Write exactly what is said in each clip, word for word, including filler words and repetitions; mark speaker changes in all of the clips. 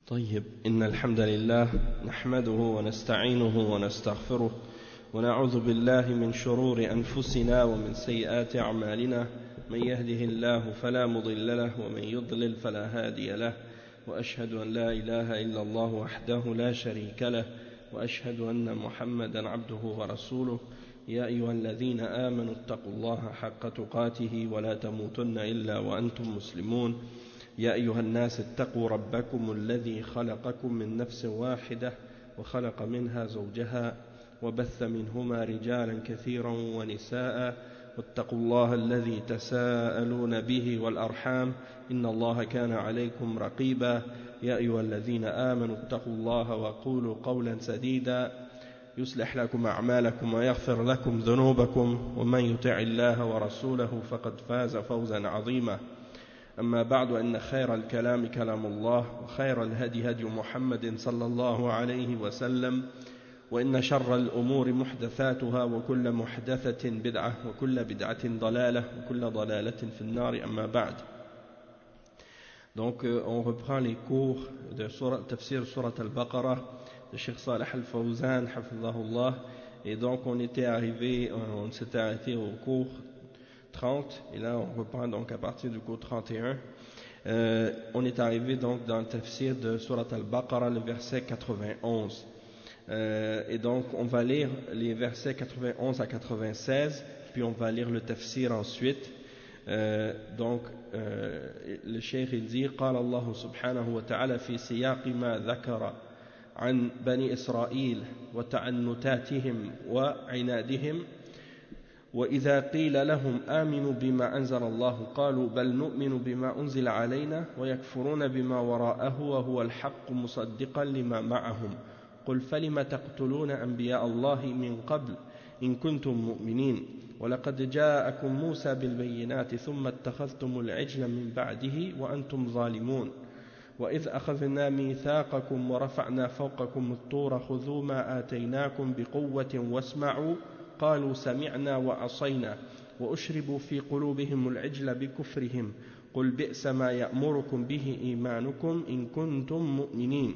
Speaker 1: طيب إن الحمد لله نحمده ونستعينه ونستغفره ونعوذ بالله من شرور أنفسنا ومن سيئات أعمالنا من يهده الله فلا مضل له ومن يضلل فلا هادي له وأشهد أن لا إله إلا الله وحده لا شريك له وأشهد أن محمدا عبده ورسوله يا أيها الذين آمنوا اتقوا الله حق تقاته ولا تموتن إلا وأنتم مسلمون يا أيها الناس اتقوا ربكم الذي خلقكم من نفس واحدة وخلق منها زوجها وبث منهما رجالا كثيرا ونساء واتقوا الله الذي تساءلون به والأرحام إن الله كان عليكم رقيبا يا أيها الذين آمنوا اتقوا الله وقولوا قولا سديدا يصلح لكم أعمالكم ويغفر لكم ذنوبكم ومن يطع الله ورسوله فقد فاز فوزا عظيما أما بعد أن خير الكلام كلام الله وخير الهدي هدي محمد صلى الله عليه وسلم وإن شر الأمور محدثاتها وكل محدثة بدعة وكل بدعة ضلالة وكل ضلالة في النار أما بعد. Donc euh, on reprend les cours de Surah, Tafsir Surat Al-Baqarah de Cheikh Salih Al-Fawzan hafidhahullah, et donc on était arrivé, on, on s'était arrêté au cours trente, et là on reprend donc à partir du cours trente et un. Euh, on est arrivé donc dans le tafsir de Surat Al-Baqarah, le verset quatre-vingt-onze. Euh, et donc on va lire les versets quatre-vingt-onze à quatre-vingt-seize, puis on va lire le tafsir ensuite. Euh, donc euh, le cheikh il dit قال الله سبحانه وتعالى في سياق ما ذكر عن بني إسرائيل وتعنتاتهم وعنادهم وإذا قيل لهم آمنوا بما أنزل الله قالوا بل نؤمن بما أنزل علينا ويكفرون بما وراءه وهو الحق مصدقا لما معهم قل فلم تقتلون أنبياء الله من قبل إن كنتم مؤمنين ولقد جاءكم موسى بالبينات ثم اتخذتم العجل من بعده وأنتم ظالمون وإذ أخذنا ميثاقكم ورفعنا فوقكم الطور خذوا ما آتيناكم بقوة واسمعوا قالوا سمعنا وعصينا وأشربوا في قلوبهم العجل بكفرهم قل بئس ما يأمركم به إيمانكم إن كنتم مؤمنين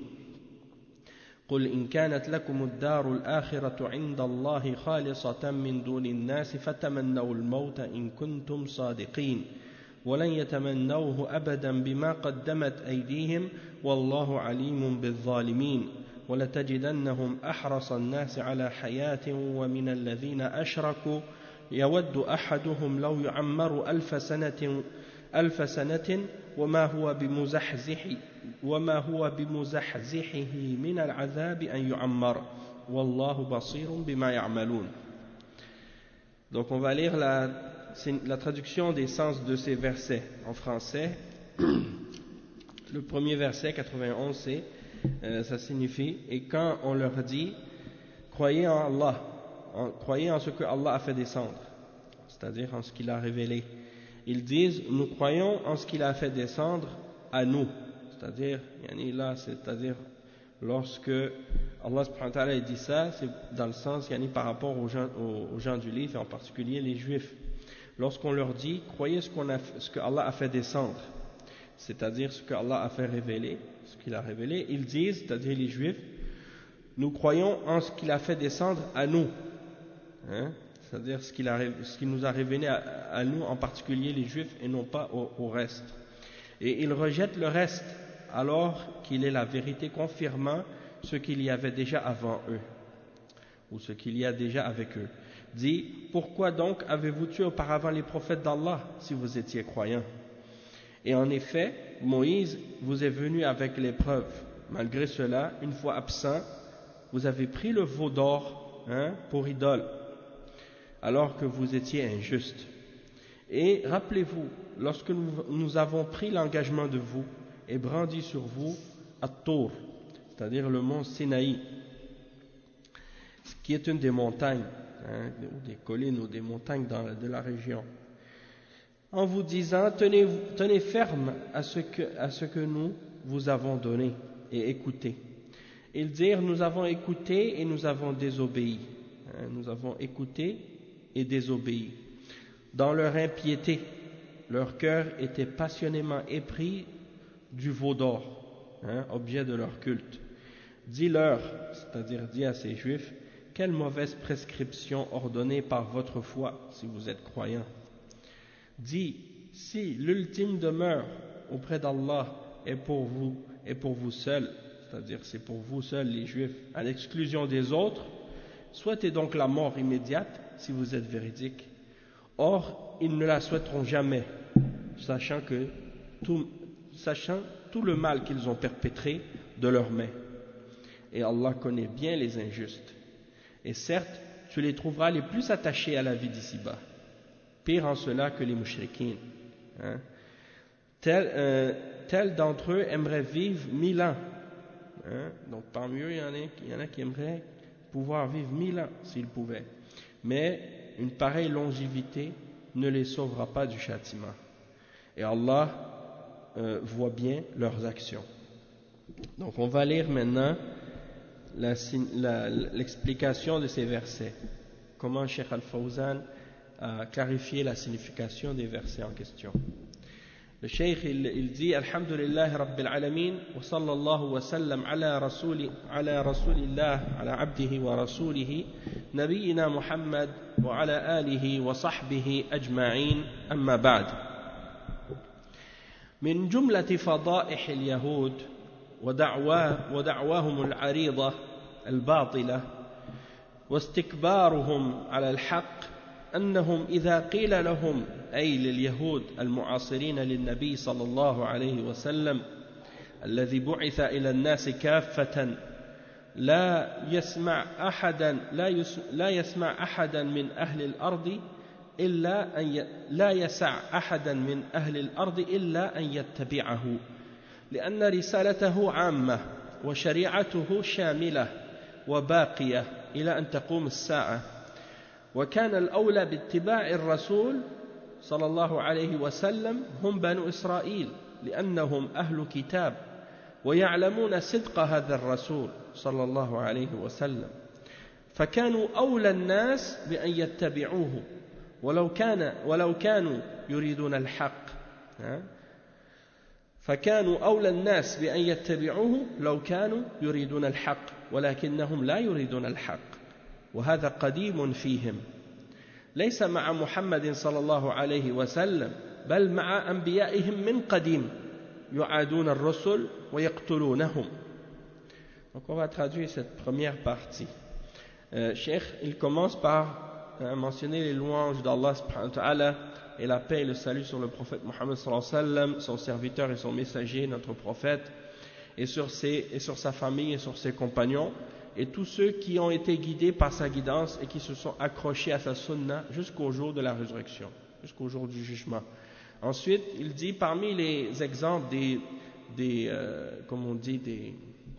Speaker 1: قل إن كانت لكم الدار الآخرة عند الله خالصة من دون الناس فتمنوا الموت إن كنتم صادقين ولن يتمنوه أبدا بما قدمت أيديهم والله عليم بالظالمين ولتجدنهم أحرص الناس على حياة ومن الذين أشركوا يود أحدهم لو يعمر ألف سنة ألف سنة وما هو بمزحزح وما هو بمزحزحه من العذاب أن يعمر والله بصير بما يعملون. Donc on va lire la, la traduction des sens de ces versets en français. Le premier verset quatre-vingt-onze, c'est euh, ça signifie et quand on leur dit croyez en Allah, en, croyez en ce que Allah a fait descendre, c'est-à-dire en ce qu'il a révélé, ils disent nous croyons en ce qu'il a fait descendre à nous, c'est-à-dire yani là c'est-à-dire lorsque Allah subhanahu wa ta'ala dit ça, c'est dans le sens yani par rapport aux gens, aux, aux gens du livre et en particulier les juifs. Lorsqu'on leur dit croyez ce qu'on a, ce que Allah a fait descendre, c'est-à-dire ce que Allah a fait révéler, ce qu'il a révélé, ils disent, c'est-à-dire les juifs, nous croyons en ce qu'il a fait descendre à nous, hein? C'est-à-dire ce qu'il a, ce qu'il nous a révélé à, à nous, en particulier les juifs, et non pas au, au reste. Et ils rejettent le reste, alors qu'il est la vérité confirmant ce qu'il y avait déjà avant eux, ou ce qu'il y a déjà avec eux. Dit, pourquoi donc avez-vous tué auparavant les prophètes d'Allah si vous étiez croyants? Et en effet, Moïse vous est venu avec les preuves. Malgré cela, une fois absent, vous avez pris le veau d'or hein, pour idole, alors que vous étiez injuste. Et rappelez-vous, lorsque nous, nous avons pris l'engagement de vous et brandi sur vous At-Tour, c'est-à-dire le mont Sinaï, qui est une des montagnes, hein, ou des collines ou des montagnes dans, de la région, en vous disant tenez, tenez ferme à ce, que, à ce que nous vous avons donné et écoutez. Ils dirent nous avons écouté et nous avons désobéi, hein, nous avons écouté et désobéi. Dans leur impiété, leur cœur était passionnément épris du veau d'or, hein, objet de leur culte. Dis-leur, c'est-à-dire dis à ces juifs, quelle mauvaise prescription ordonnée par votre foi si vous êtes croyants. Dis, si l'ultime demeure auprès d'Allah est pour vous et pour vous seuls, c'est-à-dire c'est pour vous seuls les juifs, à l'exclusion des autres, souhaitez donc la mort immédiate si vous êtes véridiques. Or, ils ne la souhaiteront jamais, sachant que tout, sachant tout le mal qu'ils ont perpétré de leurs mains. Et Allah connaît bien les injustes. Et certes, tu les trouveras les plus attachés à la vie d'ici-bas. Pire en cela que les mouchriquins. Hein? Tel, euh, tel d'entre eux aimerait vivre mille ans. Hein? Donc parmi eux, il y, en a, il y en a qui aimeraient pouvoir vivre mille ans s'ils pouvaient. Mais une pareille longévité ne les sauvera pas du châtiment. Et Allah euh, voit bien leurs actions. Donc on va lire maintenant la, la, l'explication de ces versets. Comment Cheikh Al-Fawzan a clarifié la signification des versets en question. Le Cheikh il, il dit Alhamdulillah Rabbil Alamin wa sallallahu wa sallam ala rasuli ala rasulillah ala abdihi wa rasulihi nabiyyina Muhammad wa ala alihi wa sahbihi ajma'in amma ba'd. من جملة فضائح اليهود ودعواه ودعواهم العريضة الباطلة واستكبارهم على الحق أنهم إذا قيل لهم أي لليهود المعاصرين للنبي صلى الله عليه وسلم الذي بعث إلى الناس كافة لا يسمع أحدا لا, لا يسمع أحدا من أهل الأرض إلا أن ي... لا يسع أحدا من أهل الأرض إلا أن يتبعه لأن رسالته عامة وشريعته شاملة وباقية إلى أن تقوم الساعة وكان الأولى باتباع الرسول صلى الله عليه وسلم هم بنو إسرائيل لأنهم أهل كتاب ويعلمون صدق هذا الرسول صلى الله عليه وسلم فكانوا أولى الناس بأن يتبعوه ولو كان ولو كانوا يريدون الحق فكانوا أولى الناس بأن يتبعوه لو كانوا يريدون الحق ولكنهم لا يريدون الحق وهذا قديم فيهم ليس مع محمد صلى الله عليه وسلم بل مع أنبيائهم من قديم يعادون الرسل ويقتلونهم. Donc on va traduire cette première partie. Euh, Cheikh, il commence par euh, mentionner les louanges d'Allah subhanahu wa ta'ala et la paix et le salut sur le prophète Mohammed sallallahu alayhi wa sallam, son serviteur et son messager, notre prophète, et sur, ses, et sur sa famille et sur ses compagnons, et tous ceux qui ont été guidés par sa guidance et qui se sont accrochés à sa sunna jusqu'au jour de la résurrection, jusqu'au jour du jugement. Ensuite, il dit parmi les exemples des, des euh, comme on dit, des,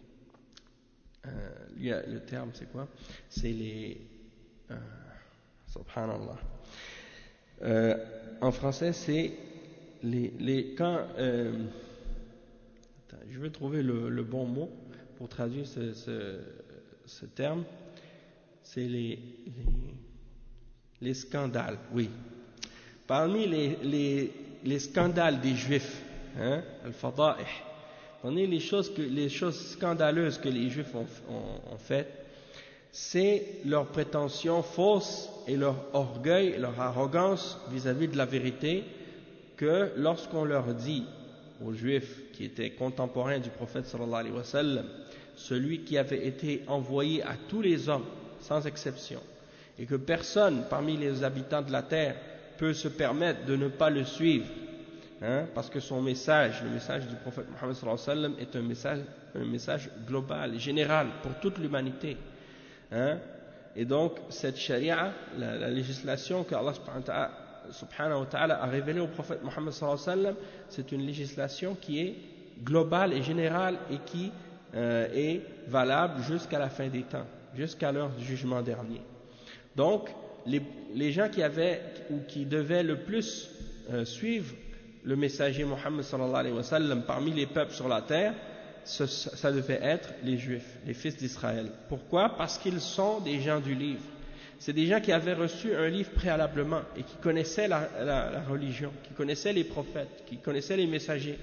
Speaker 1: euh, le terme c'est quoi? C'est les, euh, subhanallah. Euh, en français, c'est les, les quand. Euh, attends, je vais trouver le, le bon mot pour traduire ce, ce, ce terme. C'est les, les, les scandales, oui. Parmi les, les, les scandales des Juifs, hein, al-fada'ih, parmi les choses, que, les choses scandaleuses que les Juifs ont, ont, ont faites, c'est leur prétention fausse et leur orgueil, leur arrogance vis-à-vis de la vérité, que lorsqu'on leur dit aux Juifs qui étaient contemporains du prophète sallallahu alayhi wa sallam, celui qui avait été envoyé à tous les hommes sans exception, et que personne parmi les habitants de la terre peut se permettre de ne pas le suivre, hein, parce que son message, le message du prophète Mohammed sallallahu alayhi wa sallam, est un message, un message global, général pour toute l'humanité. Hein? Et donc cette charia, la, la législation que Allah subhanahu wa ta'ala a révélée au prophète Mohammed sallallahu alayhi wa sallam, c'est une législation qui est globale et générale et qui euh, est valable jusqu'à la fin des temps, jusqu'à l'heure du jugement dernier. Donc les, les gens qui avaient ou qui devaient le plus euh, suivre le messager Mohammed sallallahu alayhi wa sallam parmi les peuples sur la terre, Ce, ça devait être les Juifs, les fils d'Israël. Pourquoi? Parce qu'ils sont des gens du livre. C'est des gens qui avaient reçu un livre préalablement et qui connaissaient la, la, la religion, qui connaissaient les prophètes, qui connaissaient les messagers.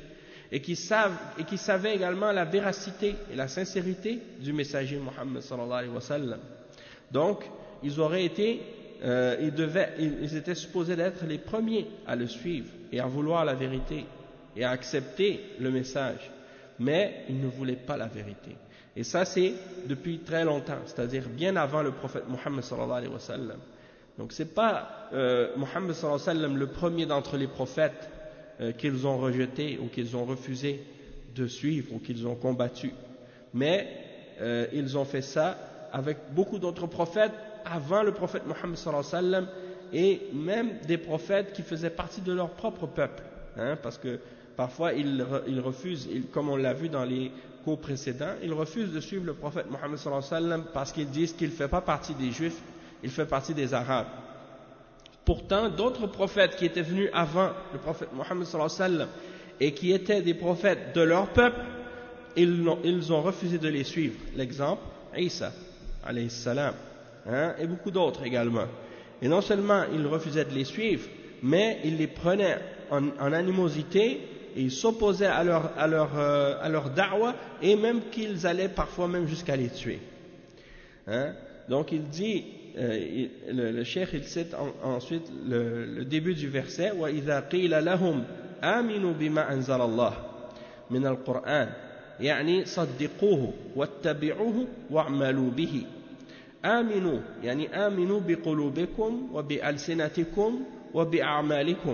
Speaker 1: et qui, savent, et qui savaient également la véracité et la sincérité du messager Muhammad sallallahu alayhi wa sallam. Donc, ils auraient été, euh, ils, devaient, ils étaient supposés d'être les premiers à le suivre et à vouloir la vérité et à accepter le message, mais ils ne voulaient pas la vérité. Et ça, c'est depuis très longtemps, c'est-à-dire bien avant le prophète Muhammad sallallahu alayhi wa sallam. Donc, c'est pas euh, Muhammad sallallahu alayhi wa sallam le premier d'entre les prophètes euh, qu'ils ont rejeté ou qu'ils ont refusé de suivre ou qu'ils ont combattu, mais euh, ils ont fait ça avec beaucoup d'autres prophètes avant le prophète Muhammad sallallahu alayhi wa sallam, et même des prophètes qui faisaient partie de leur propre peuple, hein, parce que parfois ils, ils refusent, ils, comme on l'a vu dans les cours précédents, ils refusent de suivre le prophète Muhammad sallallahu alayhi wa sallam parce qu'ils disent qu'il ne fait pas partie des Juifs, il fait partie des Arabes. Pourtant, d'autres prophètes qui étaient venus avant le prophète Muhammad sallallahu alayhi wa sallam et qui étaient des prophètes de leur peuple, ils ont, ils ont refusé de les suivre. L'exemple, Isa alayhi salam, hein, et beaucoup d'autres également. Et non seulement ils refusaient de les suivre, mais ils les prenaient en, en animosité, et ils s'opposaient à leur, à leur, euh, à leur da'wa, et même qu'ils allaient parfois même jusqu'à les tuer. Hein? Donc il dit, euh, il, le, le cheikh il cite en, ensuite le, le début du verset, وَإِذَا قِيلَ لَهُمْ آمِنُوا بِمَا أَنزَلَ اللَّهُ مِنَ الْقُرْآنِ يعني صدقوه واتبعوه واعملوا به. آمنوا يعني آمنوا بقلوبكم وبألسنتكم وبأعمالكم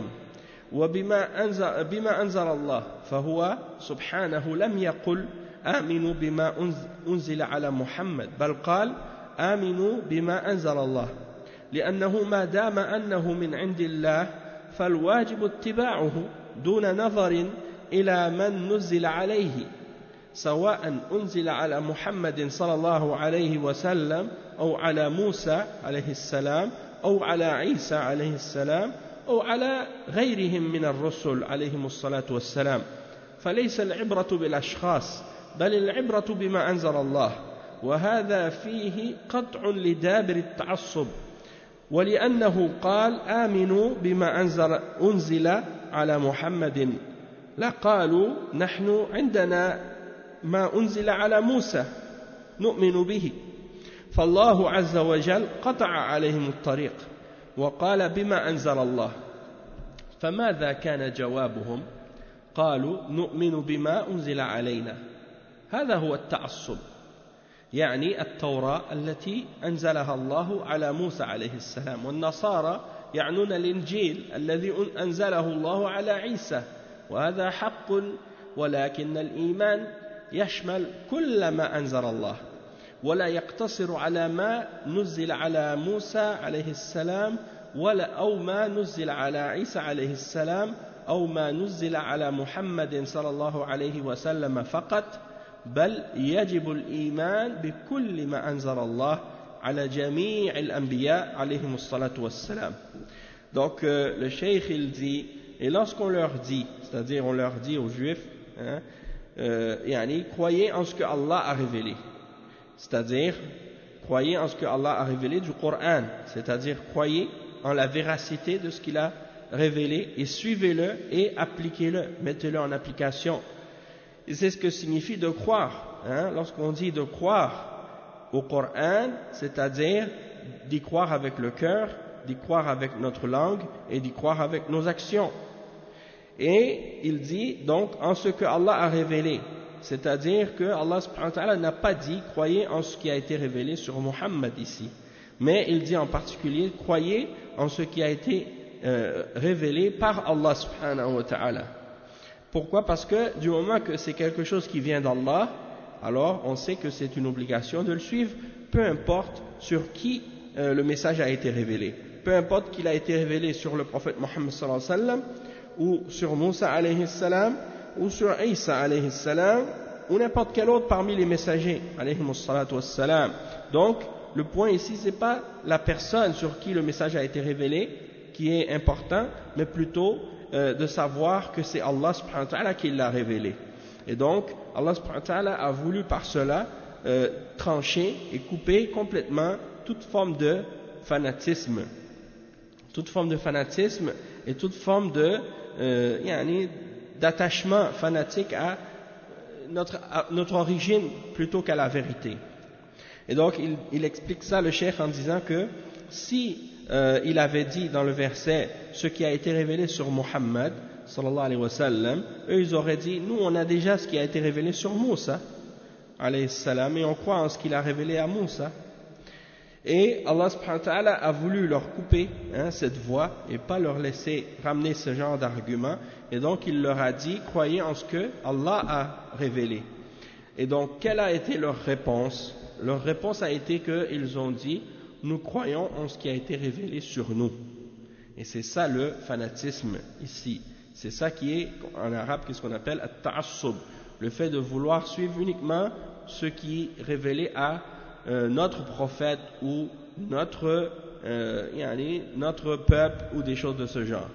Speaker 1: وبما أنزل, بما أنزل الله، فهو سبحانه لم يقل آمنوا بما أنزل على محمد، بل قال آمنوا بما أنزل الله، لأنه ما دام أنه من عند الله فالواجب اتباعه دون نظر إلى من نزل عليه، سواء أنزل على محمد صلى الله عليه وسلم أو على موسى عليه السلام أو على عيسى عليه السلام أو على غيرهم من الرسل عليهم الصلاة والسلام. فليس العبرة بالأشخاص بل العبرة بما أنزل الله، وهذا فيه قطع لدابر التعصب، ولأنه قال آمنوا بما أنزل, أنزل على محمد لقالوا نحن عندنا ما أنزل على موسى نؤمن به، فالله عز وجل قطع عليهم الطريق وقال بما أنزل الله. فماذا كان جوابهم؟ قالوا نؤمن بما أنزل علينا. هذا هو التعصب، يعني التوراة التي أنزلها الله على موسى عليه السلام، والنصارى يعنون الإنجيل الذي أنزله الله على عيسى، وهذا حق، ولكن الإيمان يشمل كل ما أنزل الله ولا يقتصر على ما نزل على موسى عليه السلام ولا أو ما نزل على عيسى عليه السلام أو ما نزل على محمد صلى الله عليه وسلم فقط، بل يجب الإيمان بكل ما أنزل الله على جميع الأنبياء عليهم الصلاة والسلام. Donc euh, le cheikh il dit, et lorsqu'on leur dit, c'est-à-dire on leur dit aux juifs, hein, euh, yani, croyez en ce que Allah a révélé, c'est-à-dire croyez en ce que Allah a révélé du Coran, c'est-à-dire croyez en la véracité de ce qu'il a révélé et suivez-le et appliquez-le, mettez-le en application. Et c'est ce que signifie de croire, hein? Lorsqu'on dit de croire au Coran, c'est-à-dire d'y croire avec le cœur, d'y croire avec notre langue et d'y croire avec nos actions. Et il dit donc en ce que Allah a révélé, c'est-à-dire que Allah subhanahu wa ta'ala n'a pas dit croyez en ce qui a été révélé sur Muhammad ici, mais il dit en particulier croyez en ce qui a été euh, révélé par Allah subhanahu wa ta'ala. Pourquoi? Parce que du moment que c'est quelque chose qui vient d'Allah, alors on sait que c'est une obligation de le suivre, peu importe sur qui euh, le message a été révélé, peu importe qu'il a été révélé sur le prophète Muhammad sallallahu alayhi wa sallam, ou sur Moussa alayhi salam, ou sur Isa alayhi salam, ou n'importe quel autre parmi les messagers alayhi salatu wassalam. Donc le point ici c'est pas la personne sur qui le message a été révélé qui est important, mais plutôt euh, de savoir que c'est Allah subhanahu wa ta'ala qui l'a révélé. Et donc Allah subhanahu wa ta'ala a voulu par cela euh, trancher et couper complètement toute forme de fanatisme, toute forme de fanatisme et toute forme de euh, yani, d'attachement fanatique à notre, à notre origine plutôt qu'à la vérité. Et donc il, il explique ça, le cheikh, en disant que si euh, il avait dit dans le verset ce qui a été révélé sur Muhammad sallallahu alayhi wa sallam, eux ils auraient dit nous on a déjà ce qui a été révélé sur Moussa alayhi salam et on croit en ce qu'il a révélé à Moussa. Et Allah subhanahu wa ta'ala a voulu leur couper hein, cette voie et pas leur laisser ramener ce genre d'argument, et donc il leur a dit croyez en ce que Allah a révélé. Et donc quelle a été leur réponse? Leur réponse a été qu'ils ont dit nous croyons en ce qui a été révélé sur nous. Et c'est ça le fanatisme ici, c'est ça qui est en arabe qu'est-ce qu'on appelle at-ta'assub, le fait de vouloir suivre uniquement ce qui est révélé à Euh, notre prophète ou notre, euh, yani, notre peuple ou des choses de ce genre.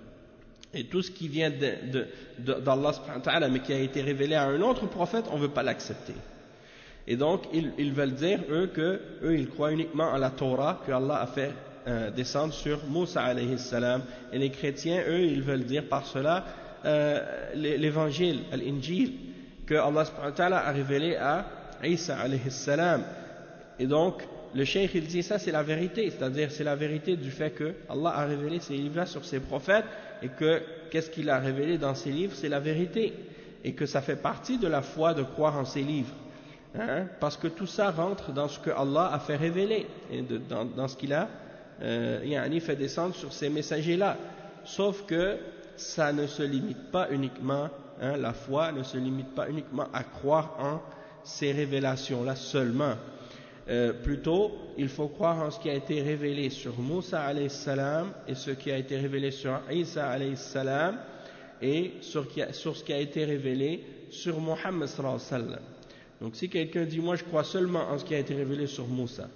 Speaker 1: Et tout ce qui vient de, de, de, d'Allah subhanahu wa ta'ala mais qui a été révélé à un autre prophète, on ne veut pas l'accepter. Et donc ils, ils veulent dire eux que eux ils croient uniquement en la Torah que Allah a fait euh, descendre sur Moussa alayhi salam, et les chrétiens eux ils veulent dire par cela euh, l'évangile, l'Injil, que Allah subhanahu wa ta'ala a révélé à Isa alayhi salam. Et donc, le cheikh il dit ça c'est la vérité, c'est-à-dire c'est la vérité du fait que Allah a révélé ses livres sur ses prophètes, et que qu'est-ce qu'il a révélé dans ses livres, c'est la vérité, et que ça fait partie de la foi de croire en ses livres, hein, parce que tout ça rentre dans ce que Allah a fait révéler, et de, dans, dans ce qu'il a euh, yani fait descendre sur ces messagers-là, sauf que ça ne se limite pas uniquement, hein, la foi ne se limite pas uniquement à croire en ces révélations-là seulement. Euh, plutôt, il faut croire en ce qui a été révélé sur Moussa alayhi salam et ce qui a été révélé sur Isa alayhi salam et sur, qui a, sur ce qui a été révélé sur Muhammad sallallahu alayhi wa sallam. Donc si quelqu'un dit moi je crois seulement en ce qui a été révélé sur Moussa,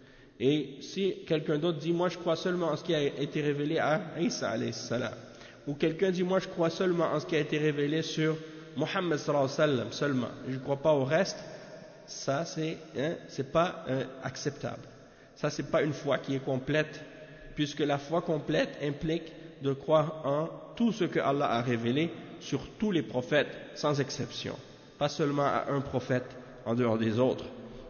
Speaker 1: et si quelqu'un d'autre dit moi je crois seulement en ce qui a été révélé à Isa alayhi salam, ou quelqu'un dit moi je crois seulement en ce qui a été révélé sur Muhammad sallallahu alayhi wa sallam seulement, je ne crois pas au reste, ça c'est hein, c'est pas euh, acceptable. Ça c'est pas une foi qui est complète, puisque la foi complète implique de croire en tout ce que Allah a révélé sur tous les prophètes sans exception, pas seulement à un prophète en dehors des autres.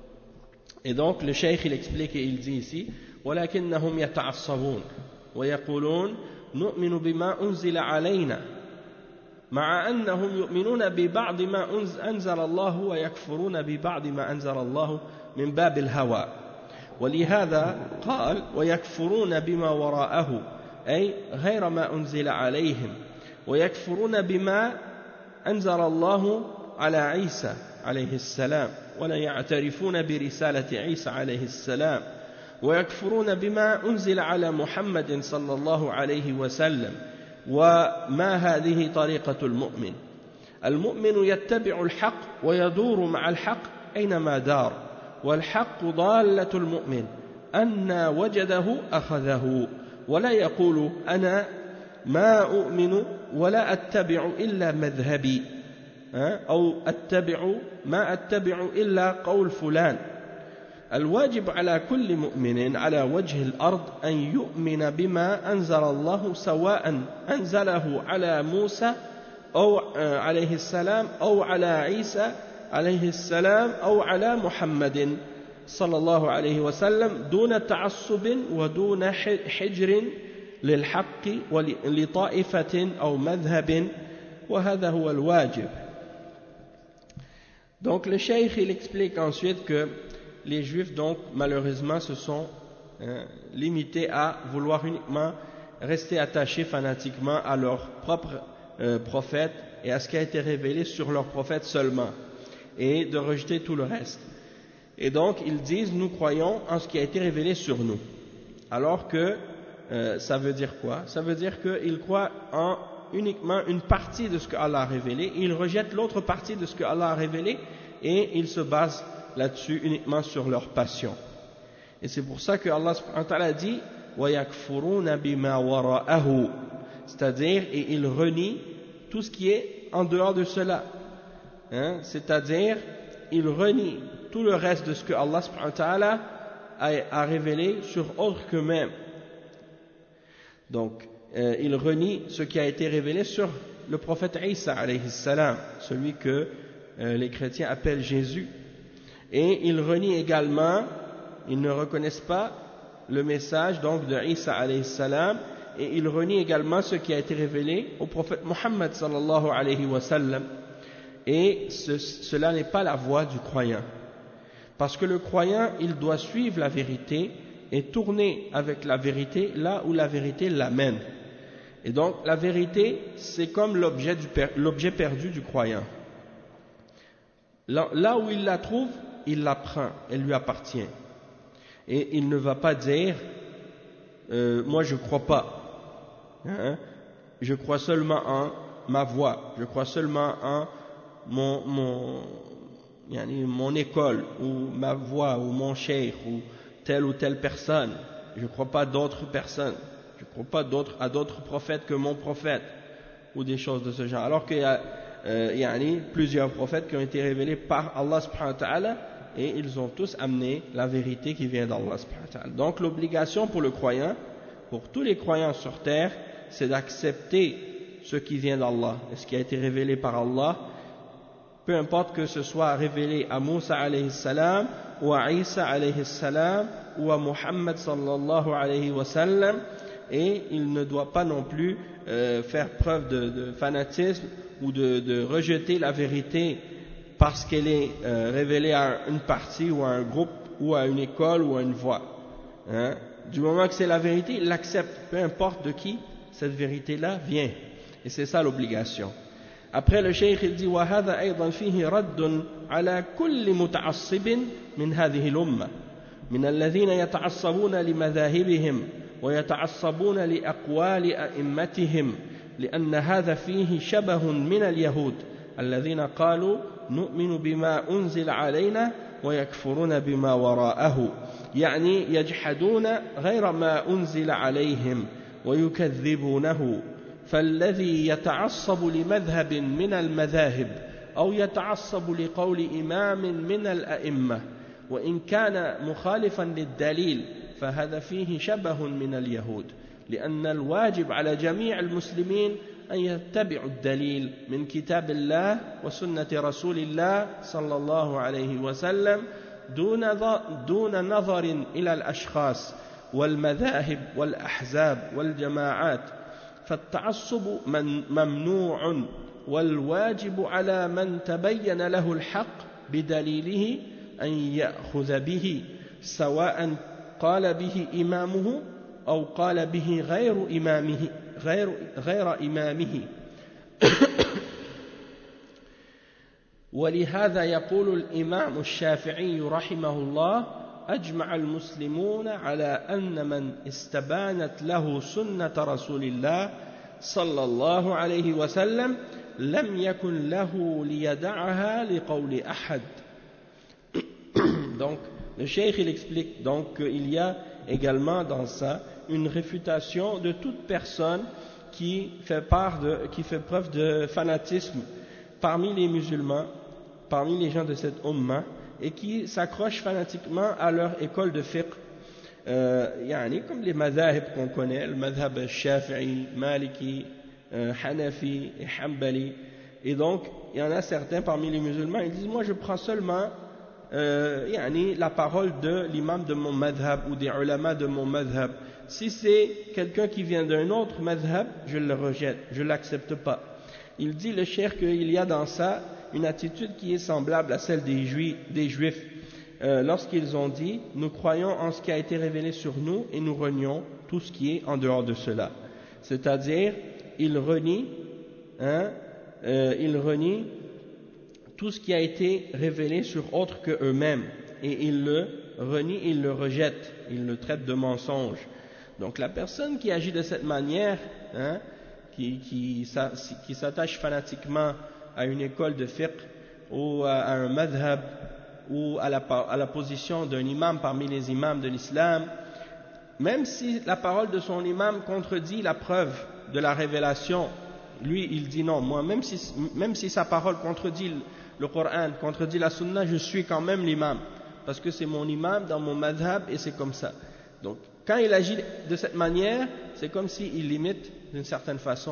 Speaker 1: Et donc le cheikh il explique et il dit ici ولكنهم يتعصبون ويقولون نؤمن بما أنزل علينا مع أنهم يؤمنون ببعض ما أنزل الله ويكفرون ببعض ما أنزل الله من باب الهوى. ولهذا قال ويكفرون بما وراءه أي غير ما أنزل عليهم، ويكفرون بما أنزل الله على عيسى عليه السلام ولا يعترفون برسالة عيسى عليه السلام، ويكفرون بما أنزل على محمد صلى الله عليه وسلم. وما هذه طريقة المؤمن؟ المؤمن يتبع الحق ويدور مع الحق أينما دار، والحق ضالة المؤمن أن وجده أخذه، ولا يقول أنا ما أؤمن ولا أتبع إلا مذهبي أو أتبع ما أتبع إلا قول فلان. الواجب على كل مؤمن على وجه الأرض أن يؤمن بما أنزل الله، سواء أنزله على موسى أو عليه السلام أو على عيسى عليه السلام أو على محمد صلى الله عليه وسلم، دون تعصب ودون حجر للحق ولطائفة أو مذهب، وهذا هو الواجب. Donc le cheikh il explique ensuite que les juifs donc malheureusement se sont euh, limités à vouloir uniquement rester attachés fanatiquement à leur propre euh, prophète et à ce qui a été révélé sur leur prophète seulement, et de rejeter tout le reste. Et donc ils disent nous croyons en ce qui a été révélé sur nous, alors que euh, ça veut dire quoi? Ça veut dire qu'ils croient en uniquement une partie de ce que Allah a révélé, ils rejettent l'autre partie de ce que Allah a révélé, et ils se basent là-dessus uniquement sur leur passion. Et c'est pour ça que Allah subhanahu wa ta'ala dit وَيَكْفُرُونَ بِمَا وَرَاءَهُ, c'est-à-dire et ils renient tout ce qui est en dehors de cela, hein? C'est-à-dire ils renient tout le reste de ce que Allah subhanahu wa ta'ala a, a révélé sur autre qu'eux-mêmes. Donc euh, ils renient ce qui a été révélé sur le prophète Isa alayhi salam, celui que euh, les chrétiens appellent Jésus. Et ils renient également, ils ne reconnaissent pas le message donc de Isa alayhi salam, et ils renient également ce qui a été révélé au prophète Muhammad sallallahu alayhi wa sallam. Et ce, cela n'est pas la voie du croyant. Parce que le croyant, il doit suivre la vérité et tourner avec la vérité là où la vérité l'amène. Et donc, la vérité, c'est comme l'objet, du, l'objet perdu du croyant. Là, là où il la trouve, il la prend, elle lui appartient. Et il ne va pas dire, euh, moi je ne crois pas, hein, je crois seulement en ma voix, je crois seulement en mon, mon, mon école, ou ma voix, ou mon cheikh, ou telle ou telle personne. Je ne crois pas d'autres personnes. Je ne crois pas d'autres, à d'autres prophètes que mon prophète, ou des choses de ce genre. Alors qu'il y a, euh, il y a plusieurs prophètes qui ont été révélés par Allah subhanahu wa ta'ala, et ils ont tous amené la vérité qui vient d'Allah subhanahu wa ta'ala. Donc l'obligation pour le croyant, pour tous les croyants sur terre, c'est d'accepter ce qui vient d'Allah, et ce qui a été révélé par Allah, peu importe que ce soit révélé à Moussa alayhi salam, ou à Isa alayhi salam, ou à Muhammad sallallahu alayhi wa sallam, et il ne doit pas non plus euh, faire preuve de, de fanatisme ou de, de rejeter la vérité parce qu'elle est euh, révélée à une partie ou à un groupe ou à une école ou à une voie. Hein? Du moment que c'est la vérité, il l'accepte, peu importe de qui cette vérité-là vient. Et c'est ça l'obligation. Après le cheikh il dit وهذا أيضا فيه رد على كل متعصب من هذه الأمة من الذين يتعصبون لمذاهبهم ويتعصبون لأقوال أئمتهم لأن هذا فيه شبه من اليهود الذين قالوا نؤمن بما أنزل علينا ويكفرون بما وراءه يعني يجحدون غير ما أنزل عليهم ويكذبونه فالذي يتعصب لمذهب من المذاهب أو يتعصب لقول إمام من الأئمة وإن كان مخالفا للدليل فهذا فيه شبه من اليهود لأن الواجب على جميع المسلمين أن يتبعوا الدليل من كتاب الله وسنة رسول الله صلى الله عليه وسلم دون دون نظر إلى الأشخاص والمذاهب والأحزاب والجماعات فالتعصب من ممنوع والواجب على من تبين له الحق بدليله أن يأخذ به سواء قال به إمامه أو قال به غير إمامه غير غير إمامه ولهذا يقول الإمام الشافعي رحمه الله أجمع المسلمون على أن من استبانت له سنة رسول الله صلى الله عليه وسلم لم يكن له ليدعها لقول أحد. Donc le cheikh il explique donc qu'il y a également dans ça une réfutation de toute personne qui fait part de, qui fait preuve de fanatisme parmi les musulmans, parmi les gens de cette umma, et qui s'accrochent fanatiquement à leur école de fiqh, euh, yani, comme les madhahib qu'on connaît, le madhab shafi'i, maliki, euh, hanafi et hanbali. Et donc, il y en a certains parmi les musulmans, ils disent, moi je prends seulement euh, yani, la parole de l'imam de mon madhab ou des ulama de mon madhab. Si c'est quelqu'un qui vient d'un autre madhab, je le rejette, je ne l'accepte pas. Il dit, le cheikh, qu'il y a dans ça une attitude qui est semblable à celle des juifs, des juifs euh, lorsqu'ils ont dit nous croyons en ce qui a été révélé sur nous et nous renions tout ce qui est en dehors de cela, c'est-à-dire ils renient hein, euh, ils renient tout ce qui a été révélé sur autre que eux-mêmes et ils le renient, ils le rejettent, ils le traitent de mensonge. Donc la personne qui agit de cette manière hein, qui, qui, qui s'attache fanatiquement à une école de fiqh ou à un madhab ou à la, à la position d'un imam parmi les imams de l'islam, même si la parole de son imam contredit la preuve de la révélation, lui il dit non, moi même si, même si sa parole contredit le Coran, contredit la sunna, je suis quand même l'imam, parce que c'est mon imam dans mon madhab et c'est comme ça. Donc quand il agit de cette manière, c'est comme s'il limite d'une certaine façon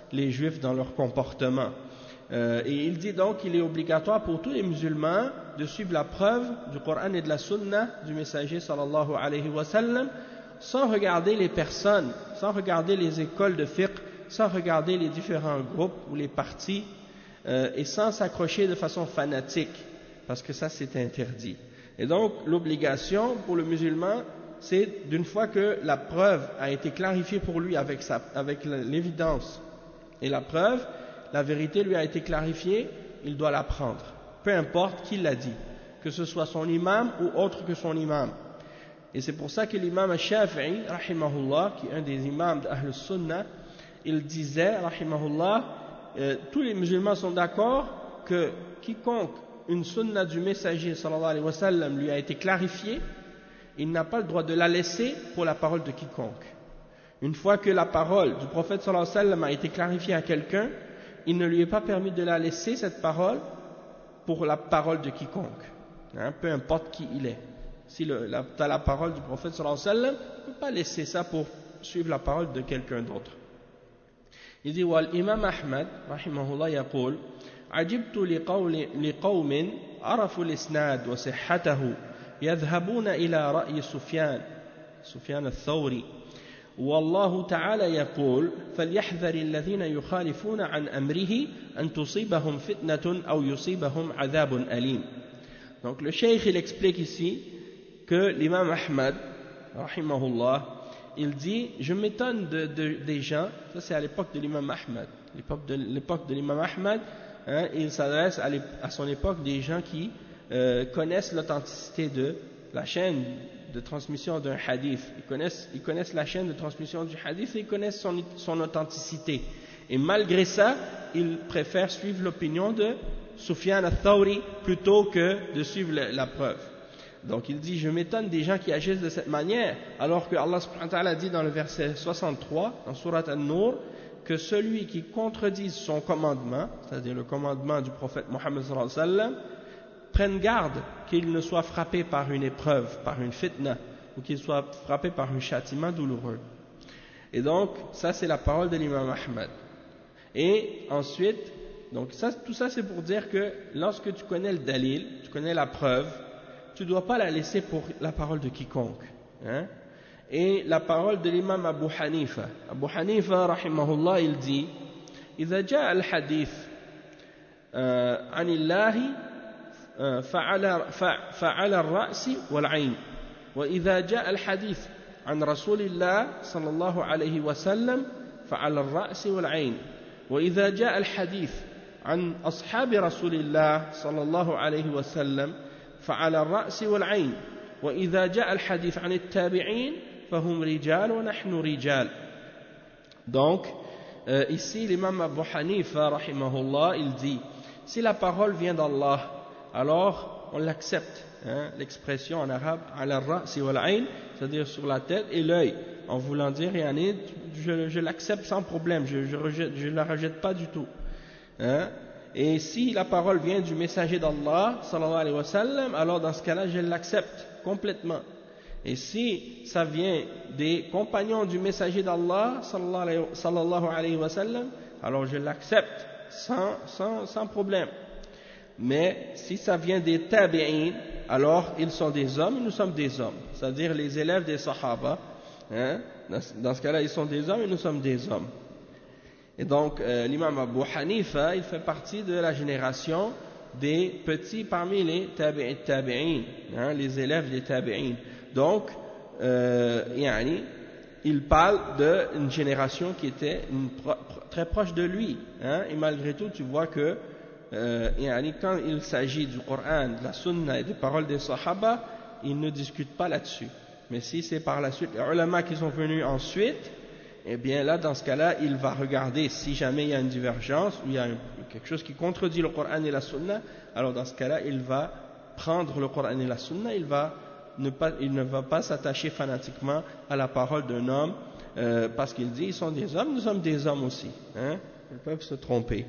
Speaker 1: les juifs dans leur comportement. Euh, et il dit donc qu'il est obligatoire pour tous les musulmans de suivre la preuve du Coran et de la Sunna du messager sallallahu alayhi wa sallam, sans regarder les personnes, sans regarder les écoles de fiqh, sans regarder les différents groupes ou les partis, euh, et sans s'accrocher de façon fanatique, parce que ça c'est interdit. Et donc l'obligation pour le musulman, c'est d'une fois que la preuve a été clarifiée pour lui avec, sa, avec l'évidence et la preuve, la vérité lui a été clarifiée, il doit la prendre, peu importe qui l'a dit, que ce soit son imam ou autre que son imam. Et c'est pour ça que l'imam Shafi'i, rahimahullah, qui est un des imams d'Ahl Sunnah, il disait, rahimahullah, euh, tous les musulmans sont d'accord que quiconque une sunna du messager sallallahu alayhi wa sallam lui a été clarifiée, il n'a pas le droit de la laisser pour la parole de quiconque. Une fois que la parole du prophète sallallahu alayhi wa sallam a été clarifiée à quelqu'un, il ne lui est pas permis de la laisser, cette parole, pour la parole de quiconque, hein, peu importe qui il est. Si tu as la parole du prophète sallallahu alayhi wa sallam, tu ne peux pas laisser ça pour suivre la parole de quelqu'un d'autre. Il dit, والإمام أحمد رحمه الله يقول عجبت لقول لقوم عرفوا الإسناد وصحته يذهبون إلى رأي سفيان سفيان الثوري والله تعالى يقول فليحذر الذين يخالفون عن أمره أن تصيبهم فتنة أو يصيبهم عذاب أليم. Donc le cheikh il explique ici que l'imam Ahmad rahimahullah il dit je m'étonne de, de, des gens, ça c'est à l'époque de l'imam Ahmad, l'époque de, l'époque de l'imam Ahmad, hein, il s'adresse à, à son époque des gens qui euh, connaissent l'authenticité de la chaîne de transmission d'un hadith, ils connaissent, ils connaissent la chaîne de transmission du hadith et ils connaissent son, son authenticité. Et malgré ça, ils préfèrent suivre l'opinion de Sufyan al-Thawri plutôt que de suivre la, la preuve. Donc il dit, je m'étonne des gens qui agissent de cette manière, alors que Allah subhanahu wa ta'ala dit dans le verset soixante-trois, dans Surat An-Nur, que celui qui contredise son commandement, c'est-à-dire le commandement du prophète Mohammed sallallahu alayhi wa sallam, prenne garde qu'il ne soit frappé par une épreuve, par une fitna, ou qu'il soit frappé par un châtiment douloureux. Et donc, ça c'est la parole de l'imam Ahmad. Et ensuite, donc ça, tout ça c'est pour dire que lorsque tu connais le dalil, tu connais la preuve, tu ne dois pas la laisser pour la parole de quiconque. Hein? Et la parole de l'imam Abu Hanifa. Abu Hanifa, rahimahullah, il dit إذا جاء الحديث عن الله فعلى فعلى الرأس والعين وإذا جاء الحديث عن رسول الله صلى الله عليه وسلم فعلى الرأس والعين وإذا جاء الحديث عن أصحاب رسول الله صلى الله عليه وسلم فعلى الرأس والعين وإذا جاء الحديث عن التابعين فهم رجال ونحن رجال. Donc euh, ici l'imam Abu Hanifa rahimahullah il dit si la parole vient d'Allah alors on l'accepte, hein, l'expression en arabe ala ra'si wal ayn, c'est-à-dire sur la tête et l'œil, en voulant dire yani, je, je l'accepte sans problème, je je, rejette, je la rejette pas du tout, hein. Et si la parole vient du messager d'Allah sallallahu alayhi wa sallam, alors dans ce cas-là je l'accepte complètement. Et si ça vient des compagnons du messager d'Allah sallallahu alayhi wa sallam, alors je l'accepte sans, sans, sans problème. Mais si ça vient des tabi'in, alors ils sont des hommes et nous sommes des hommes, c'est-à-dire les élèves des sahaba, hein? dans, dans ce cas-là ils sont des hommes et nous sommes des hommes. Et donc euh, l'imam Abu Hanifa il fait partie de la génération des petits parmi les tabi'in, tabi'in hein, les élèves des tabi'in. Donc euh, yani, il parle d'une génération qui était une pro, très proche de lui, hein, et malgré tout tu vois que euh, yani, quand il s'agit du Coran, de la Sunna et des paroles des Sahaba, ils ne discutent pas là-dessus. Mais si c'est par la suite les ulama qui sont venus ensuite, eh bien là dans ce cas-là il va regarder si jamais il y a une divergence ou il y a un, quelque chose qui contredit le Coran et la Sunna, alors dans ce cas-là il va prendre le Coran et la Sunna, il va ne pas, il ne va pas s'attacher fanatiquement à la parole d'un homme, euh, parce qu'il dit ils sont des hommes, nous sommes des hommes aussi, hein? Ils peuvent se tromper.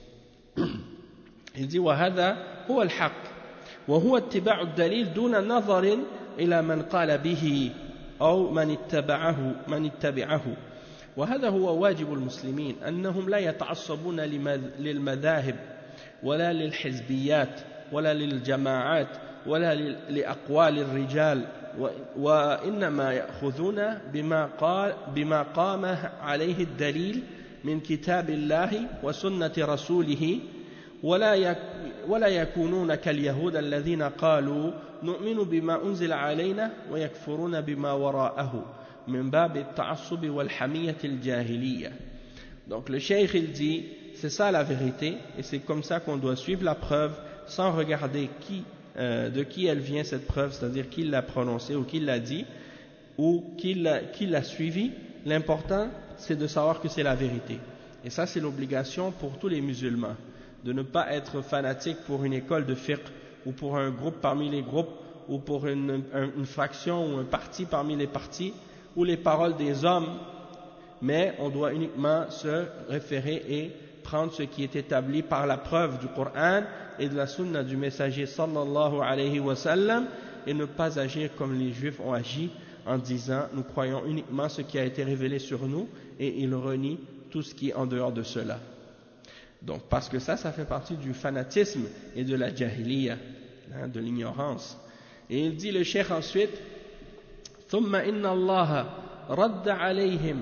Speaker 1: Il dit وهذا هو الحق وهو اتباع الدليل دون نظر إلى من قال به أو من اتبعه من اتبعه وهذا هو واجب المسلمين أنهم لا يتعصبون للمذاهب ولا للحزبيات ولا للجماعات ولا لأقوال الرجال وإنما يأخذون بما قال بما قام عليه الدليل من كتاب الله وسنة رسوله ولا ولا يكونون كاليهود الذين قالوا نؤمن بما أنزل علينا ويكفرون بما وراءه من باب التعصب والحمية الجاهلية. Donc le cheikh il dit c'est ça la vérité et c'est comme ça qu'on doit suivre la preuve sans regarder qui euh, de qui elle vient cette preuve, c'est-à-dire qui l'a prononcée ou qui l'a dit ou qui l'a, qui l'a suivi. L'important c'est de savoir que c'est la vérité et ça c'est l'obligation pour tous les musulmans, de ne pas être fanatique pour une école de fiqh ou pour un groupe parmi les groupes ou pour une, une fraction ou un parti parmi les partis ou les paroles des hommes, mais on doit uniquement se référer et prendre ce qui est établi par la preuve du Coran et de la sunna du messager sallallahu alayhi wa sallam et ne pas agir comme les juifs ont agi en disant nous croyons uniquement ce qui a été révélé sur nous et ils renient tout ce qui est en dehors de cela. Donc parce que ça, ça fait partie du fanatisme et de la jahiliya, hein, de l'ignorance. Et il dit le cheikh ensuite ثم إن الله رد عليهم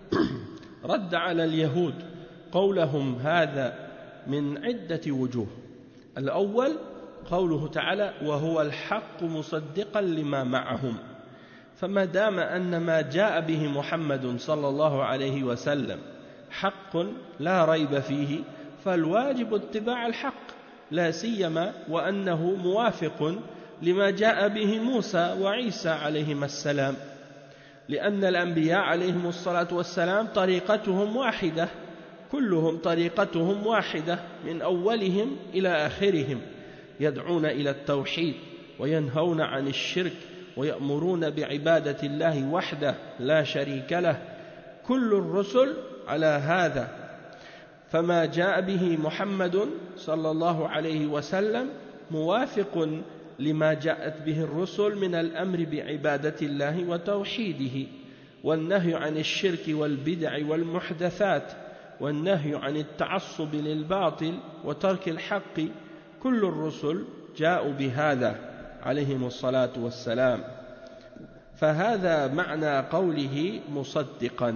Speaker 1: رد على اليهود قولهم هذا من عدة وجوه. الأول قوله تعالى وهو الحق مصدقا لما معهم، فما دام أن ما جاء به محمد صلى الله عليه وسلم حق لا ريب فيه فالواجب اتباع الحق لا سيما وأنه موافق لما جاء به موسى وعيسى عليهما السلام، لأن الأنبياء عليهم الصلاة والسلام طريقتهم واحدة، كلهم طريقتهم واحدة من أولهم إلى آخرهم، يدعون إلى التوحيد وينهون عن الشرك ويأمرون بعبادة الله وحده لا شريك له، كل الرسل على هذا، فما جاء به محمد صلى الله عليه وسلم موافق لما جاءت به الرسل من الأمر بعبادة الله وتوحيده والنهي عن الشرك والبدع والمحدثات والنهي عن التعصب للباطل وترك الحق، كل الرسل جاءوا بهذا عليهم الصلاة والسلام، فهذا معنى قوله مصدقا.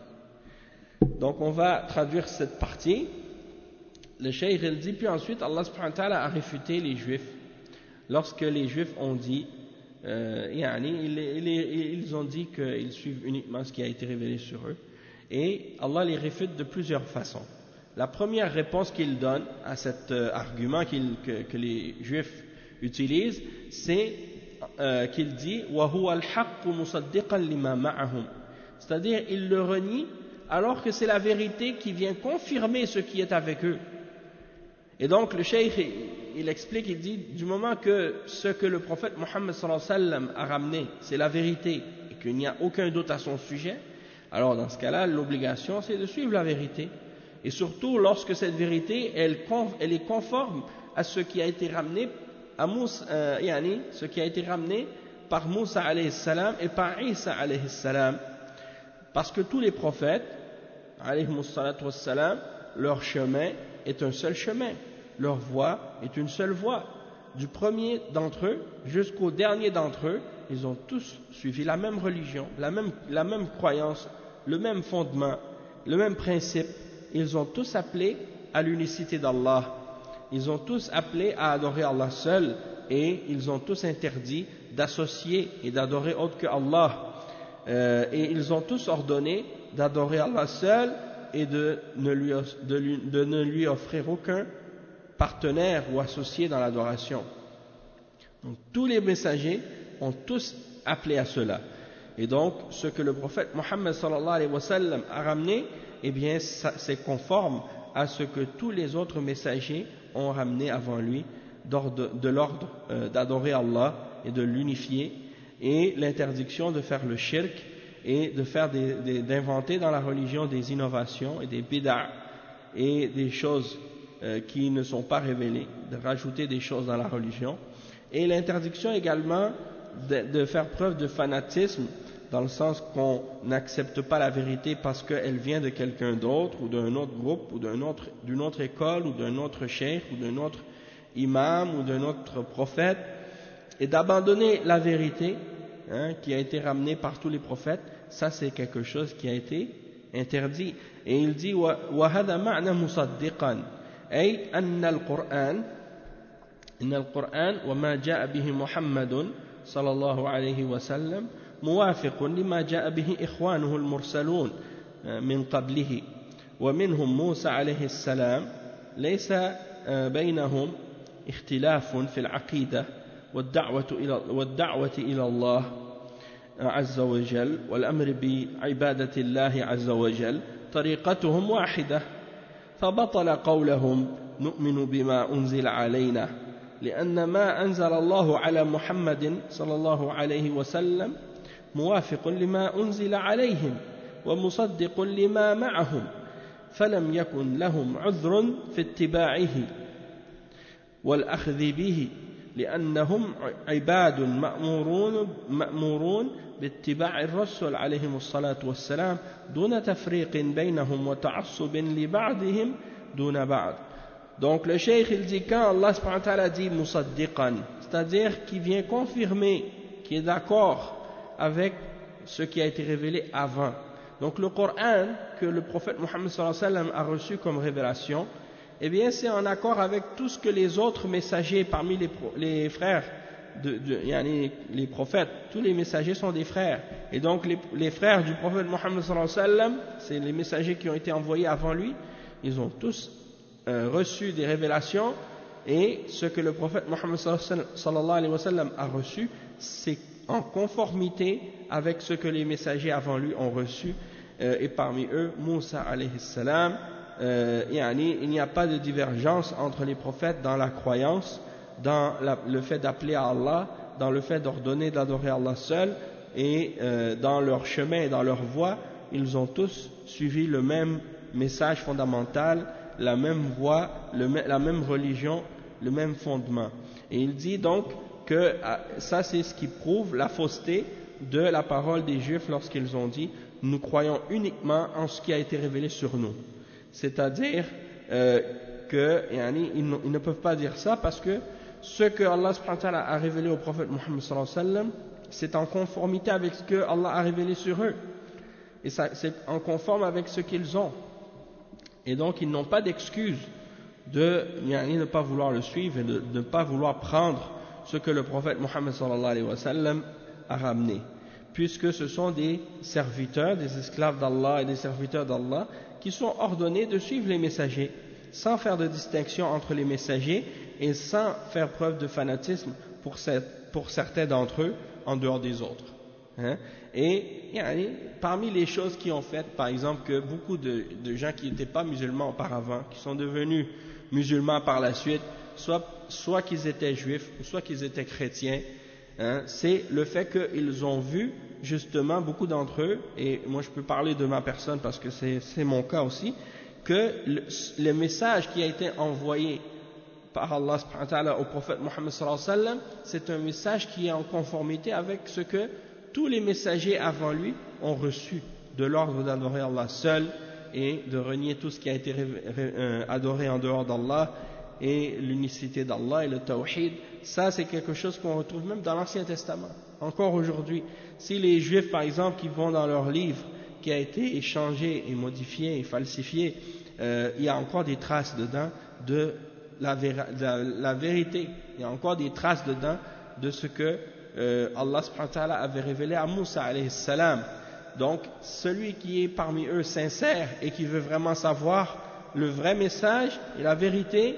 Speaker 1: Donc on va traduire cette partie. Le cheikh il dit puis ensuite Allah subhanahu wa ta'ala a réfuté les juifs lorsque les juifs ont dit euh, yani, ils, ils, ils ont dit qu'ils suivent uniquement ce qui a été révélé sur eux et Allah les réfute de plusieurs façons. La première réponse qu'il donne à cet euh, argument qu'il, que, que les juifs utilisent, c'est euh, qu'il dit وَهُوَ الْحَقُّ مُصَدِّقًا لِمَا مَعَهُمْ, c'est-à-dire il le renie alors que c'est la vérité qui vient confirmer ce qui est avec eux. Et donc le cheikh il explique, il dit du moment que ce que le prophète Mohammed sallallahu alayhi wa sallam a ramené c'est la vérité et qu'il n'y a aucun doute à son sujet, alors dans ce cas-là l'obligation c'est de suivre la vérité, et surtout lorsque cette vérité elle, elle est conforme à ce qui a été ramené à Moussa, euh, yani, ce qui a été ramené par Moussa alayhi salam et par Isa alayhi salam, parce que tous les prophètes alayhi salam, leur chemin est un seul chemin, leur voie est une seule voie, du premier d'entre eux jusqu'au dernier d'entre eux, ils ont tous suivi la même religion, la même, la même croyance, le même fondement, le même principe. Ils ont tous appelé à l'unicité d'Allah, ils ont tous appelé à adorer Allah seul, et ils ont tous interdit d'associer et d'adorer autre que Allah, euh, et ils ont tous ordonné d'adorer Allah seul et de ne lui, de lui, de ne lui offrir aucun partenaire ou associé dans l'adoration. Donc tous les messagers ont tous appelé à cela, et donc ce que le prophète Mohammed sallallahu alayhi wa sallam a ramené, eh bien c'est conforme à ce que tous les autres messagers ont ramené avant lui, de l'ordre euh, d'adorer Allah et de l'unifier, et l'interdiction de faire le shirk et de faire des, des, d'inventer dans la religion des innovations et des bid'a et des choses euh, qui ne sont pas révélées, de rajouter des choses dans la religion, et l'interdiction également de, de faire preuve de fanatisme dans le sens qu'on n'accepte pas la vérité parce qu'elle vient de quelqu'un d'autre, ou d'un autre groupe, ou d'un autre, d'une autre école, ou d'un autre cheikh, ou d'un autre imam, ou d'un autre prophète, et d'abandonner la vérité, hein, qui a été ramenée par tous les prophètes, ça c'est quelque chose qui a été interdit. Et il dit وَهَذَا مَعْنَى مُصَدِّقًا أي أن القرآن إن القرآن وما جاء به محمد صلى الله عليه وسلم موافق لما جاء به إخوانه المرسلون من قبله ومنهم موسى عليه السلام ليس بينهم اختلاف في العقيدة والدعوة إلى والدعوة إلى الله عز وجل والأمر بعبادة الله عز وجل طريقتهم واحدة فبطل قولهم نؤمن بما أنزل علينا لأن ما أنزل الله على محمد صلى الله عليه وسلم موافق لما أنزل عليهم ومصدق لما معهم فلم يكن لهم عذر في اتباعه والأخذ به لأنهم عباد مأمورون مأمورون باتباع الرسول عليهم الصلاة والسلام دون تفريق بينهم وتعصب لبعضهم دون بعض. Donc le cheikh il dit quand Allah subhanahu wa ta'ala dit musaddiqan, c'est-à-dire qui vient confirmer, qui est d'accord avec ce qui a été révélé avant. Donc le Coran que le prophète Mohammed sallallahu alayhi wa sallam a reçu comme révélation, eh bien c'est en accord avec tout ce que les autres messagers parmi les, les frères, de, de, yani les prophètes, tous les messagers sont des frères. Et donc les, les frères du prophète Mohammed sallallahu alayhi wa sallam, c'est les messagers qui ont été envoyés avant lui, ils ont tous euh, reçu des révélations, et ce que le prophète Mohammed sallallahu alayhi wa sallam a reçu, c'est en conformité avec ce que les messagers avant lui ont reçu, euh, et parmi eux Moussa alayhi salam. Euh, yani, il n'y a pas de divergence entre les prophètes dans la croyance, dans la, le fait d'appeler à Allah, dans le fait d'ordonner d'adorer Allah seul, et euh, dans leur chemin et dans leur voie, ils ont tous suivi le même message fondamental, la même voie, le, la même religion, le même fondement. Et il dit donc que ça c'est ce qui prouve la fausseté de la parole des Juifs lorsqu'ils ont dit « Nous croyons uniquement en ce qui a été révélé sur nous ». C'est-à-dire euh, que yani, ils, ils ne peuvent pas dire ça parce que ce que Allah subhanahu wa ta'ala a révélé au prophète Mohammed sallallahu alayhi wa sallam, c'est en conformité avec ce que Allah a révélé sur eux, et ça, c'est en conforme avec ce qu'ils ont, et donc ils n'ont pas d'excuse de yani, ne pas vouloir le suivre et de ne pas vouloir prendre ce que le prophète Mohammed sallallahu alayhi wa sallam a ramené, puisque ce sont des serviteurs, des esclaves d'Allah et des serviteurs d'Allah qui sont ordonnés de suivre les messagers sans faire de distinction entre les messagers et sans faire preuve de fanatisme pour, cette, pour certains d'entre eux en dehors des autres. Hein? Et yani, parmi les choses qui ont fait, par exemple, que beaucoup de, de gens qui n'étaient pas musulmans auparavant, qui sont devenus musulmans par la suite, soit, soit qu'ils étaient juifs ou soit qu'ils étaient chrétiens, hein, c'est le fait qu'ils ont vu justement beaucoup d'entre eux, et moi je peux parler de ma personne parce que c'est mon cas aussi, que le, le message qui a été envoyé par Allah subhanahu wa ta'ala au prophète Mohammed sallallahu alayhi wa sallam, c'est un message qui est en conformité avec ce que tous les messagers avant lui ont reçu, de l'ordre d'adorer Allah seul et de renier tout ce qui a été euh, adoré en dehors d'Allah, et l'unicité d'Allah et le tawhid. Ça c'est quelque chose qu'on retrouve même dans l'Ancien Testament encore aujourd'hui. Si les Juifs par exemple qui vont dans leur livre qui a été échangé et modifié et falsifié, euh, il y a encore des traces dedans de la, de la, la vérité, il y a encore des traces dedans de ce que euh, Allah subhanahu wa ta'ala avait révélé à Moussa alayhi salam. Donc celui qui est parmi eux sincère et qui veut vraiment savoir le vrai message et la vérité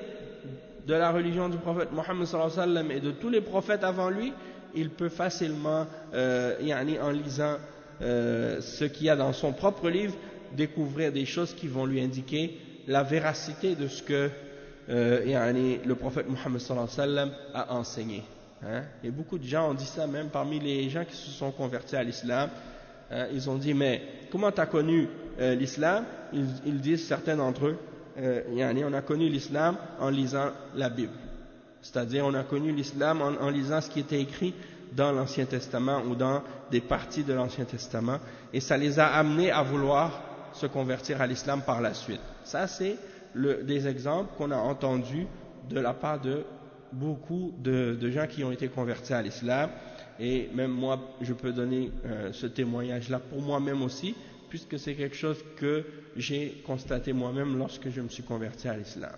Speaker 1: de la religion du prophète Mohammed sallallahu alayhi wa sallam et de tous les prophètes avant lui, il peut facilement, euh, yani en lisant euh, ce qu'il y a dans son propre livre, découvrir des choses qui vont lui indiquer la véracité de ce que euh, yani, le prophète Mohammed sallallahu alayhi wa sallam a enseigné. Hein? Et beaucoup de gens ont dit ça même parmi les gens qui se sont convertis à l'islam. Hein? Ils ont dit, mais comment tu as connu euh, l'islam? ils, ils disent, certains d'entre eux, euh, yani, on a connu l'islam en lisant la Bible. C'est-à-dire, on a connu l'islam en, en lisant ce qui était écrit dans l'Ancien Testament ou dans des parties de l'Ancien Testament, et ça les a amenés à vouloir se convertir à l'islam par la suite. Ça, c'est le, des exemples qu'on a entendus de la part de beaucoup de, de gens qui ont été convertis à l'islam, et même moi, je peux donner euh, ce témoignage-là pour moi-même aussi, puisque c'est quelque chose que j'ai constaté moi-même lorsque je me suis converti à l'islam.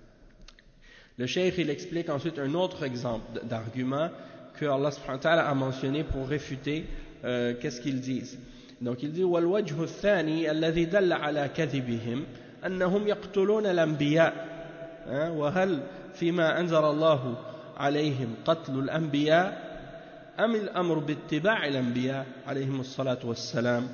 Speaker 1: Le cheikh, il explique ensuite un autre exemple d'argument que Allah subhanahu wa ta'ala a mentionné pour réfuter euh, qu'est-ce qu'ils disent. Donc il dit وَالْوَجْهُ الثَّانِي الَّذِي دَلَّ عَلَى كَذِبِهِمْ أَنَّهُمْ يَقْتُلُونَ الْأَنْبِيَاءَ وَهَلْ فِيمَا أَنزَلَ اللَّهُ عَلَيْهِمْ قَتْلُ الْأَنْبِيَاءِ أَمِ الْأَمْرُ بِاتِّبَاعِ الْأَنْبِيَاءِ عليهم الصلاة والسلام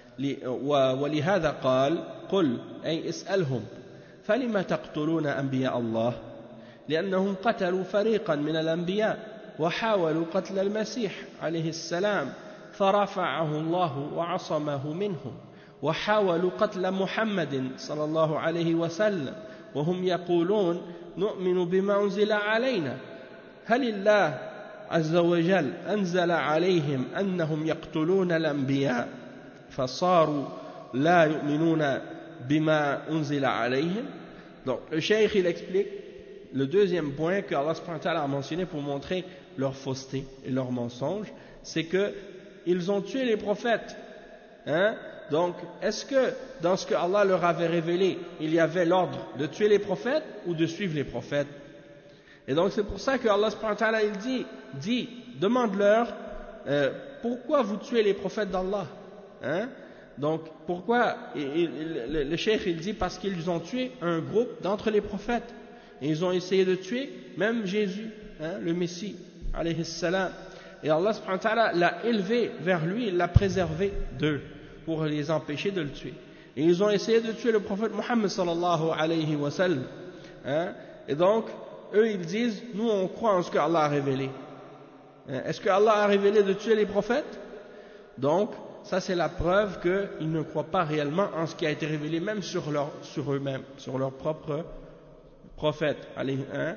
Speaker 1: ولهذا قال قل أي اسألهم فلما تقتلون أنبياء الله لأنهم قتلوا فريقا من الأنبياء وحاولوا قتل المسيح عليه السلام فرفعه الله وعصمه منهم وحاولوا قتل محمد صلى الله عليه وسلم وهم يقولون نؤمن بما أنزل علينا هل الله عز وجل أنزل عليهم أنهم يقتلون الأنبياء فصاروا لا يؤمنون بما أنزل عليهم. Donc le cheikh il explique le deuxième point que Allah subhanahu wa ta'ala a mentionné pour montrer leur fausseté et leur mensonge, c'est que ils ont tué les prophètes. Hein? Donc, est-ce que dans ce que Allah leur avait révélé, il y avait l'ordre de tuer les prophètes ou de suivre les prophètes? Et donc c'est pour ça que Allah subhanahu wa ta'ala il dit, dit demande-leur euh, pourquoi vous tuez les prophètes d'Allah? Hein? Donc pourquoi il, il, le, le cheikh il dit parce qu'ils ont tué un groupe d'entre les prophètes et ils ont essayé de tuer même Jésus, hein, le Messie alayhi salam, et Allah subhanahu wa ta'ala l'a élevé vers lui, il l'a préservé d'eux pour les empêcher de le tuer, et ils ont essayé de tuer le prophète Muhammad sallallahu alayhi wa sallam, hein? Et donc eux ils disent nous on croit en ce que Allah a révélé. Hein? Est-ce que Allah a révélé de tuer les prophètes? Donc ça c'est la preuve qu'ils ne croient pas réellement en ce qui a été révélé même sur, leur, sur eux-mêmes, sur leur propre prophète. Hein?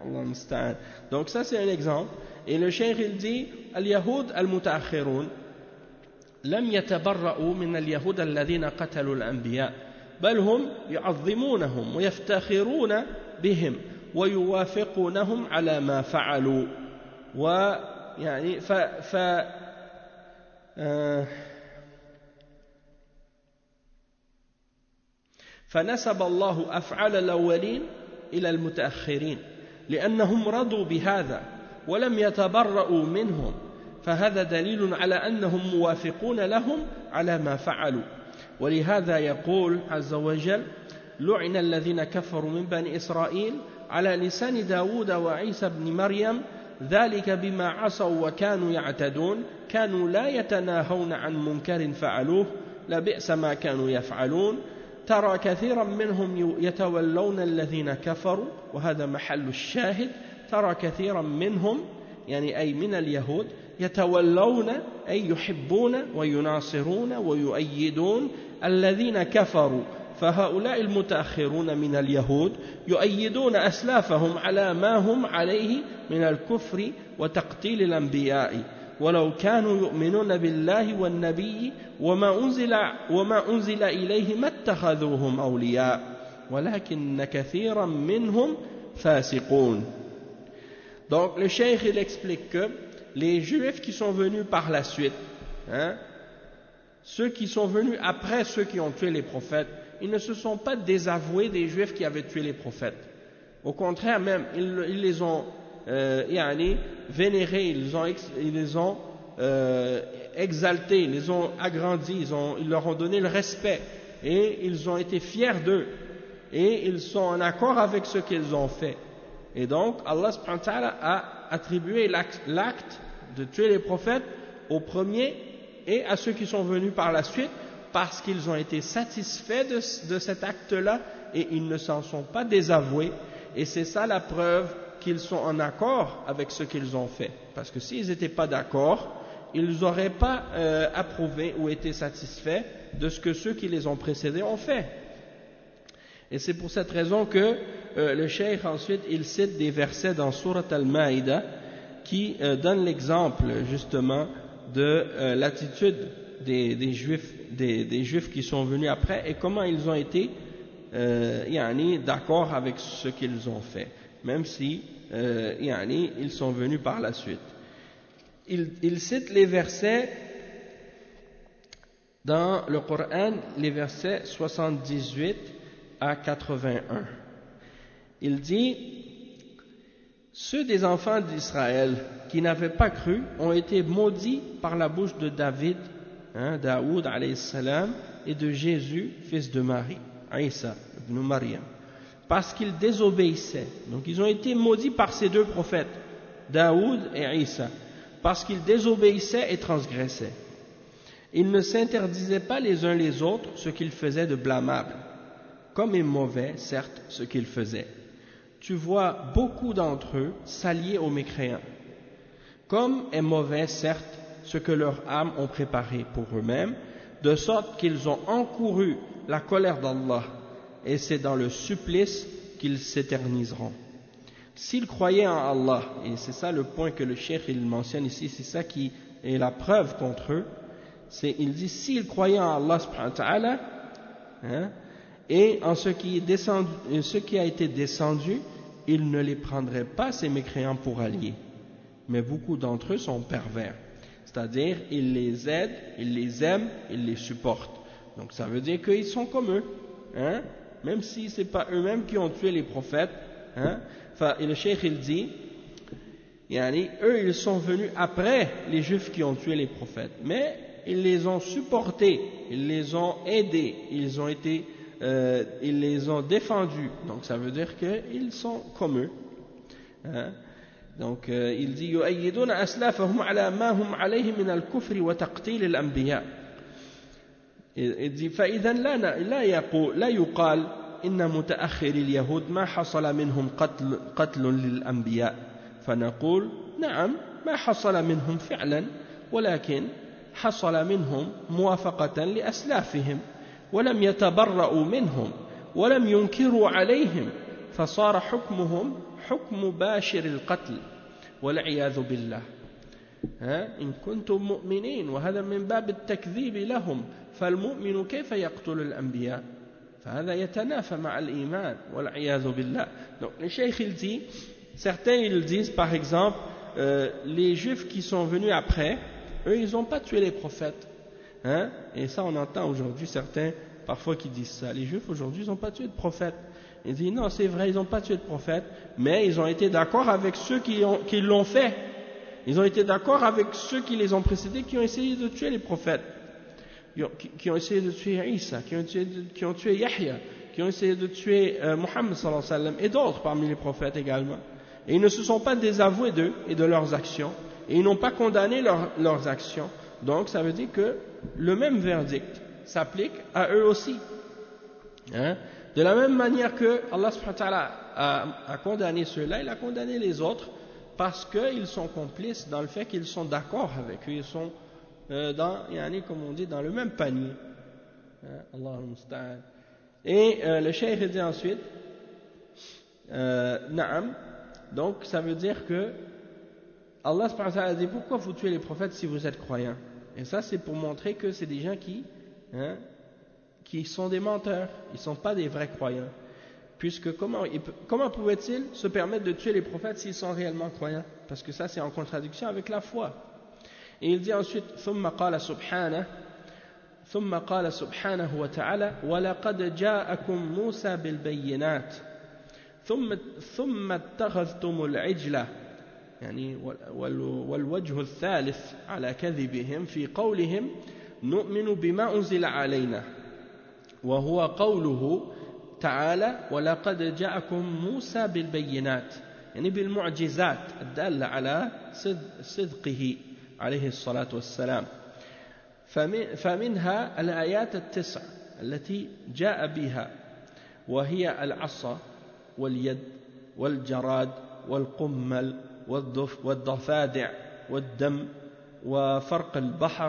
Speaker 1: Donc ça c'est un exemple. Et le cheikh il dit Al-Yahoud al-Muta'akhirun لم يتبرؤوا من اليهود الذين قتلوا الأنبياء بل هم يعظمونهم ويفتخرون بهم ويوافقونهم على ما فعلوا ويعني ف, ف آه فنسب الله أفعال الأولين إلى المتأخرين لأنهم رضوا بهذا ولم يتبرؤوا منهم فهذا دليل على أنهم موافقون لهم على ما فعلوا ولهذا يقول عز وجل لعن الذين كفروا من بني إسرائيل على لسان داود وعيسى بن مريم ذلك بما عصوا وكانوا يعتدون كانوا لا يتناهون عن منكر فعلوه لبئس ما كانوا يفعلون ترى كثيرا منهم يتولون الذين كفروا وهذا محل الشاهد ترى كثيرا منهم يعني أي من اليهود يتولون أي يحبون ويناصرون ويؤيدون الذين كفروا فهؤلاء المتأخرون من اليهود يؤيدون أسلافهم على ما هم عليه من الكفر وتقتيل الأنبياء ولو كانوا يؤمنون بالله والنبي وما أنزل, وما أنزل إليه ما اتخذوهم أولياء ولكن كثيرا منهم فاسقون. Donc le cheikh il explique que les juifs qui sont venus par la suite, hein, ceux qui sont venus après ceux qui ont tué les prophètes, ils ne se sont pas désavoués des juifs qui avaient tué les prophètes. Au contraire même, ils, ils les ont euh, yani, vénérés, ils, ont, ils les ont euh, exaltés, ils les ont agrandis, ils, ont, ils leur ont donné le respect et ils ont été fiers d'eux et ils sont en accord avec ce qu'ils ont fait. Et donc Allah subhanahu wa ta'ala a attribué l'acte de tuer les prophètes aux premiers et à ceux qui sont venus par la suite parce qu'ils ont été satisfaits de, de cet acte-là et ils ne s'en sont pas désavoués, et c'est ça la preuve qu'ils sont en accord avec ce qu'ils ont fait, parce que s'ils n'étaient pas d'accord, ils n'auraient pas euh, approuvé ou été satisfaits de ce que ceux qui les ont précédés ont fait. Et c'est pour cette raison que euh, le cheikh ensuite il cite des versets dans Surat Al-Maïda qui euh, donnent l'exemple justement de euh, l'attitude des, des juifs des, des juifs qui sont venus après et comment ils ont été euh, yani, d'accord avec ce qu'ils ont fait, même si euh, yani, ils sont venus par la suite. Il, il cite les versets dans le Coran, les versets soixante-dix-huit à quatre-vingt-un. Il dit: ceux des enfants d'Israël qui n'avaient pas cru ont été maudits par la bouche de David, hein, Daoud alayhi salam, et de Jésus, fils de Marie, Isa ibn Maryam, parce qu'ils désobéissaient. Donc ils ont été maudits par ces deux prophètes, Daoud et Isa, parce qu'ils désobéissaient et transgressaient. Ils ne s'interdisaient pas les uns les autres ce qu'ils faisaient de blâmable, comme est mauvais, certes, ce qu'ils faisaient. Tu vois beaucoup d'entre eux s'allier aux mécréants, comme est mauvais, certes, ce que leurs âmes ont préparé pour eux-mêmes, de sorte qu'ils ont encouru la colère d'Allah, et c'est dans le supplice qu'ils s'éterniseront. S'ils croyaient en Allah, et c'est ça le point que le cheikh il mentionne ici, c'est ça qui est la preuve contre eux, c'est, il dit, s'ils croyaient en Allah subhanahu wa ta'ala, hein, et en ce qui, est descendu, ce qui a été descendu, ils ne les prendraient pas, ces mécréants, pour alliés. Mais beaucoup d'entre eux sont pervers. C'est-à-dire, ils les aident, ils les aiment, ils les supportent. Donc ça veut dire qu'ils sont comme eux. Hein? Même si ce n'est pas eux-mêmes qui ont tué les prophètes. Hein? Enfin, et le cheikh il dit, yani, eux ils sont venus après les juifs qui ont tué les prophètes. Mais ils les ont supportés, ils les ont aidés, ils ont été... Euh, ils les ont défendus, donc ça veut dire qu'ils sont comme eux. Hein? Donc euh, il dit يؤيدون أسلافهم على ما هم عليه من الكفر وتقتيل الأنبياء. Il dit فإذا لا لا يقول لا يقال إن متأخر اليهود ما حصل منهم قتل قتل للأنبياء فنقول نعم ما حصل منهم فعلا ولكن حصل منهم موافقة لأسلافهم ولم يتبرؤوا منهم ولم ينكروا عليهم فصار حكمهم حكم باشر القتل والعياذ بالله. إن كنتم مؤمنين وهذا من باب التكذيب لهم فالمؤمن كيف يقتل الأنبياء فهذا يتنافى مع الإيمان والعياذ بالله. Donc les cheikh il dit, certains ils disent par exemple euh, les juifs qui sont venus après, eux ils n'ont pas tué les prophètes. Hein? Et ça on entend aujourd'hui certains parfois qui disent ça, les juifs aujourd'hui ils n'ont pas tué de prophète. Ils disent non c'est vrai ils n'ont pas tué de prophète, mais ils ont été d'accord avec ceux qui, ont, qui l'ont fait, ils ont été d'accord avec ceux qui les ont précédés qui ont essayé de tuer les prophètes, qui, qui ont essayé de tuer Isa, qui ont, tué, qui ont tué Yahya, qui ont essayé de tuer euh, Muhammad sallallahu alayhi wa sallam et d'autres parmi les prophètes également, et ils ne se sont pas désavoués d'eux et de leurs actions, et ils n'ont pas condamné leur, leurs actions. Donc ça veut dire que le même verdict s'applique à eux aussi. Hein? De la même manière que Allah subhanahu wa ta'ala a, a condamné ceux-là, il a condamné les autres parce qu'ils sont complices dans le fait qu'ils sont d'accord avec eux, ils sont euh, dans, yani, comme on dit, dans le même panier. Hein? Allahul musta'an. Et euh, le cheikh dit ensuite, euh, Naam, donc ça veut dire que Allah subhanahu wa ta'ala dit pourquoi vous tuez les prophètes si vous êtes croyants? Et ça c'est pour montrer que c'est des gens qui, hein, qui sont des menteurs, ils ne sont pas des vrais croyants. Puisque comment, comment pouvaient-ils se permettre de tuer les prophètes s'ils sont réellement croyants? Parce que ça c'est en contradiction avec la foi. Et il dit ensuite ثم قال سبحانه ثم قال سبحانه وتعالى ولقد جاءكم موسى بالبينات ثم ثم اتخذتم العجلة يعني والوجه الثالث على كذبهم في قولهم نؤمن بما أنزل علينا وهو قوله تعالى ولقد جاءكم موسى بالبينات يعني بالمعجزات الدالة على صدقه عليه الصلاة والسلام. فمنها الآيات التسع التي جاء بها وهي العصا واليد والجراد والقمل والضفادع والدم وفرق البحر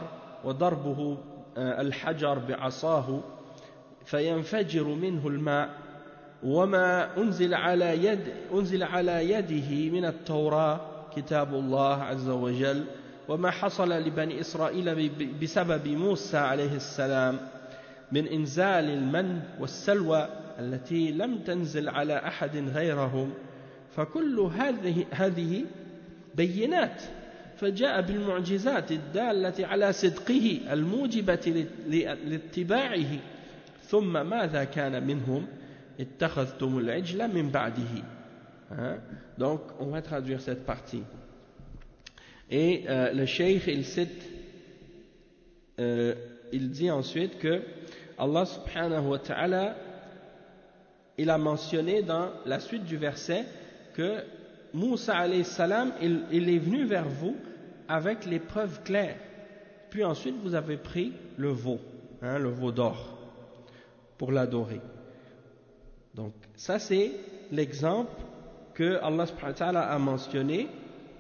Speaker 1: وضربه الحجر بعصاه فينفجر منه الماء وما أنزل على يد أنزل على يده من التوراة كتاب الله عز وجل وما حصل لبني إسرائيل بسبب موسى عليه السلام من إنزال المن والسلوى التي لم تنزل على أحد غيرهم فكل هذه هذه بينات فجاء بالمعجزات الدالة على صدقه الموجبة لاتباعه ثم ماذا كان منهم اتخذتم العجل من بعده. Hein? Donc on va traduire cette partie et euh, le cheikh il cite euh, il dit ensuite que Allah subhanahu wa ta'ala il a mentionné dans la suite du verset que Moussa alayhi salam il, il est venu vers vous avec les preuves claires puis ensuite vous avez pris le veau, hein, le veau d'or pour l'adorer. Donc ça c'est l'exemple que Allah subhanahu wa ta'ala a mentionné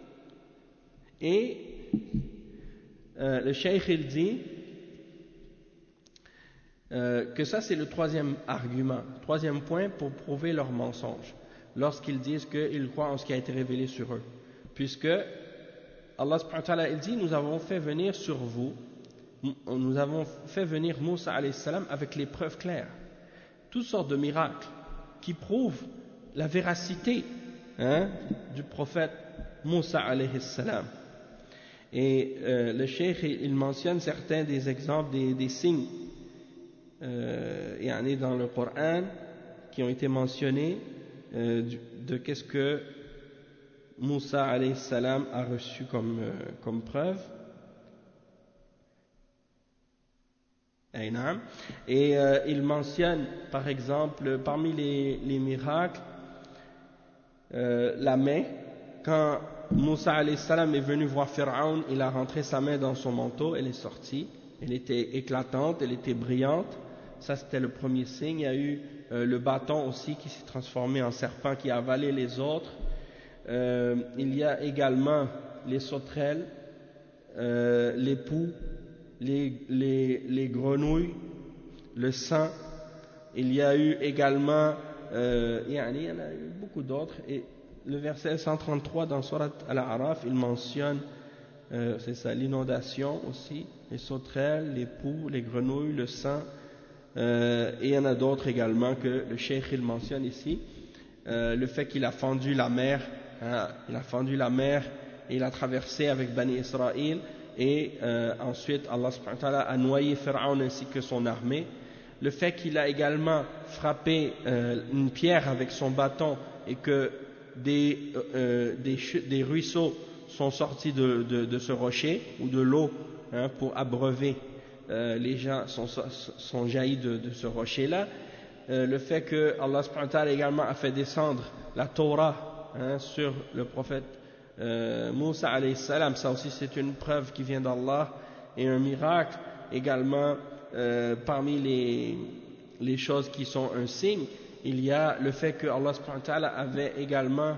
Speaker 1: et euh, le cheikh il dit euh, que ça c'est le troisième argument, troisième point pour prouver leur mensonge lorsqu'ils disent qu'ils croient en ce qui a été révélé sur eux, puisque Allah subhanahu wa ta'ala il dit nous avons fait venir sur vous nous avons fait venir Moussa alayhi salam avec les preuves claires, toutes sortes de miracles qui prouvent la véracité, hein, du prophète Moussa alayhi salam. Et euh, le cheikh il mentionne certains des exemples des, des signes euh, dans le Coran qui ont été mentionnés euh, de, de qu'est-ce que Moussa alayhi salam a reçu comme, euh, comme preuve. Et euh, il mentionne par exemple parmi les, les miracles euh, la main. Quand Moussa alayhi salam est venu voir Pharaon, il a rentré sa main dans son manteau, elle est sortie, elle était éclatante, elle était brillante. Ça c'était le premier signe. Il y a eu euh, le bâton aussi qui s'est transformé en serpent qui a avalé les autres. Euh, il y a également les sauterelles, euh, les poux, les, les, les grenouilles, le sang. Il y a eu également, euh, il y en a eu beaucoup d'autres. Et le verset cent trente-trois dans Surat Al-A'raf, il mentionne, euh, c'est ça, l'inondation aussi, les sauterelles, les poux, les grenouilles, le sang. Euh, et il y en a d'autres également que le cheikh il mentionne ici. Euh, le fait qu'il a fendu la mer, hein, il a fendu la mer et il a traversé avec Bani Israël. Et euh, ensuite Allah subhanahu wa ta'ala a noyé Pharaon ainsi que son armée. Le fait qu'il a également frappé euh, une pierre avec son bâton et que des, euh, des, des ruisseaux sont sortis de, de, de ce rocher ou de l'eau, hein, pour abreuver euh, les gens sont, sont jaillis de, de ce rocher là. Euh, le fait que Allah subhanahu wa ta'ala également a fait descendre la Torah, hein, sur le prophète Euh, Moussa alayhi salam, ça aussi c'est une preuve qui vient d'Allah et un miracle également. Euh, parmi les, les choses qui sont un signe, il y a le fait que Allah subhanahu wa ta'ala avait également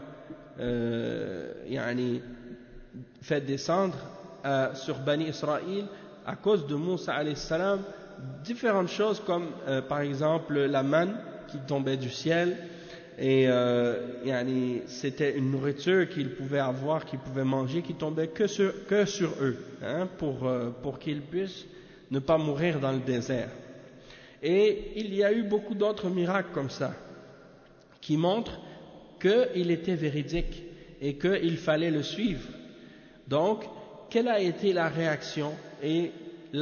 Speaker 1: euh, yani, fait descendre euh, sur Bani Israël à cause de Moussa alayhi salam différentes choses comme euh, par exemple la manne qui tombait du ciel. Et euh, yani, c'était une nourriture qu'ils pouvaient avoir, qu'ils pouvaient manger, qui tombait que sur, que sur eux, hein, pour, euh, pour qu'ils puissent ne pas mourir dans le désert. Et il y a eu beaucoup d'autres miracles comme ça, qui montrent qu'il était véridique et qu'il fallait le suivre. Donc, quelle a été la réaction et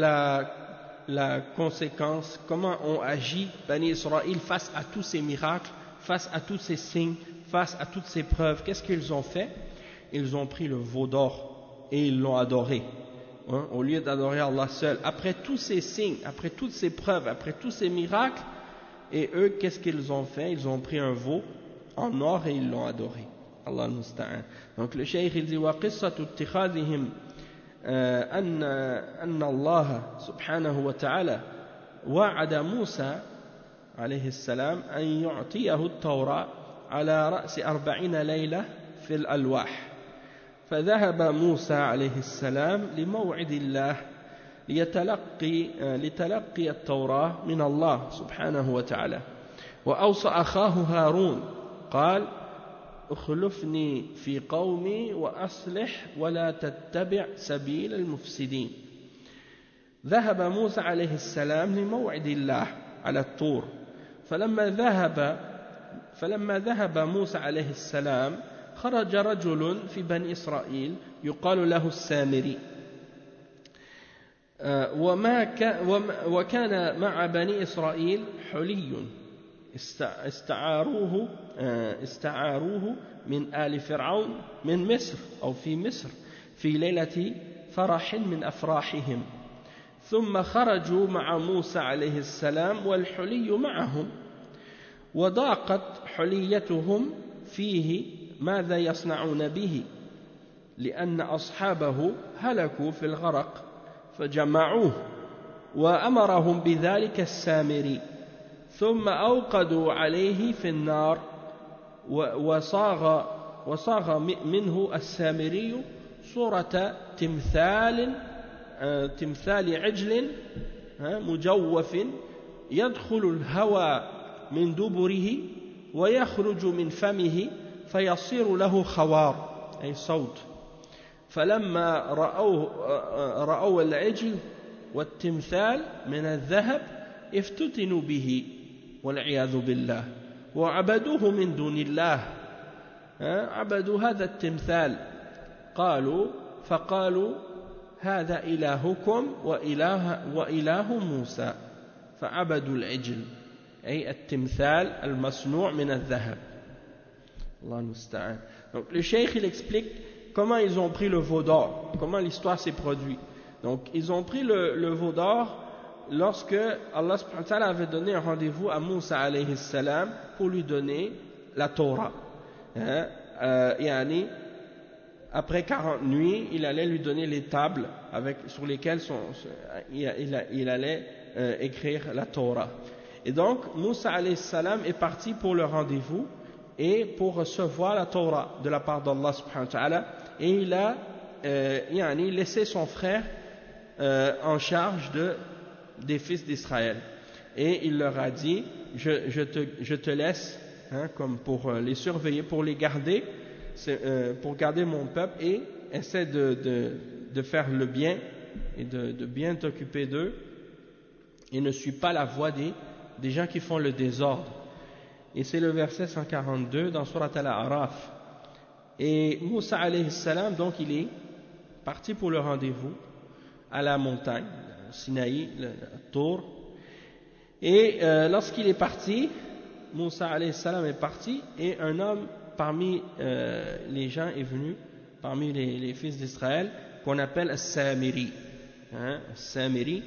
Speaker 1: la, la conséquence, comment ont agi Bani Israël face à tous ces miracles, face à tous ces signes, face à toutes ces preuves? Qu'est-ce qu'ils ont fait? Ils ont pris le veau d'or et ils l'ont adoré, hein, au lieu d'adorer Allah seul. Après tous ces signes, après toutes ces preuves, après tous ces miracles, et eux, qu'est-ce qu'ils ont fait? Ils ont pris un veau en or et ils l'ont adoré. Allah musta'an. Donc le cheikh il dit wa qissatu ittikhadihim anna anna Allah subhanahu wa ta'ala wa'ada Musa عليه السلام أن يعطيه التوراة على رأس أربعين ليلة في الألواح فذهب موسى عليه السلام لموعد الله ليتلقي لتلقي التوراة من الله سبحانه وتعالى وأوصى أخاه هارون قال اخلفني في قومي وأصلح ولا تتبع سبيل المفسدين. ذهب موسى عليه السلام لموعد الله على الطور، فلما ذهب فلما ذهب موسى عليه السلام خرج رجل في بني إسرائيل يقال له السامري، وما وكان مع بني إسرائيل حلي استعاروه استعاروه من آل فرعون من مصر أو في مصر في ليلة فرح من أفراحهم، ثم خرجوا مع موسى عليه السلام والحلي معهم، وضاقت حليتهم فيه ماذا يصنعون به، لأن أصحابه هلكوا في الغرق، فجمعوه وأمرهم بذلك السامري، ثم أوقدوا عليه في النار، وصاغ وصاغ منه السامري صورة تمثال تمثال عجل مجوف يدخل الهوى من دبره ويخرج من فمه فيصير له خوار أي صوت. فلما رأوه رأوا العجل والتمثال من الذهب افتتنوا به والعياذ بالله وعبدوه من دون الله، عبدوا هذا التمثال، قالوا فقالوا هذا إلهكم وإله, وإله موسى، فعبدوا العجل أي التمثال المصنوع من الذهب. Allah musta'an. Donc le cheikh il explique comment ils ont pris le veau d'or, comment l'histoire s'est produite. Donc ils ont pris le, le veau d'or lorsque Allah subhanahu wa ta'ala avait donné un rendez-vous à Moussa alayhi salam pour lui donner la Torah. Hein? Euh, yani, après quarante nuits, il allait lui donner les tables avec, sur lesquelles son, il, il, il allait euh, écrire la Torah. Et donc Moussa alayhi salam est parti pour le rendez-vous et pour recevoir la Torah de la part d'Allah subhanahu wa ta'ala, et il a euh, yani, laissé son frère euh, en charge de, des fils d'Israël, et il leur a dit je, je, te, je te laisse hein, comme pour les surveiller, pour les garder, euh, pour garder mon peuple, et essaie de, de, de faire le bien et de, de bien t'occuper d'eux, et ne suis pas la voie des, des gens qui font le désordre. Et c'est le verset cent quarante-deux dans Surat Al-A'raf. Et Moussa alayhi salam, donc il est parti pour le rendez-vous à la montagne, Sinaï, le Tour. Et euh, lorsqu'il est parti, Moussa alayhi salam est parti, et un homme parmi euh, les gens est venu, parmi les, les fils d'Israël, qu'on appelle As-Samiri. Hein, As-Samiri.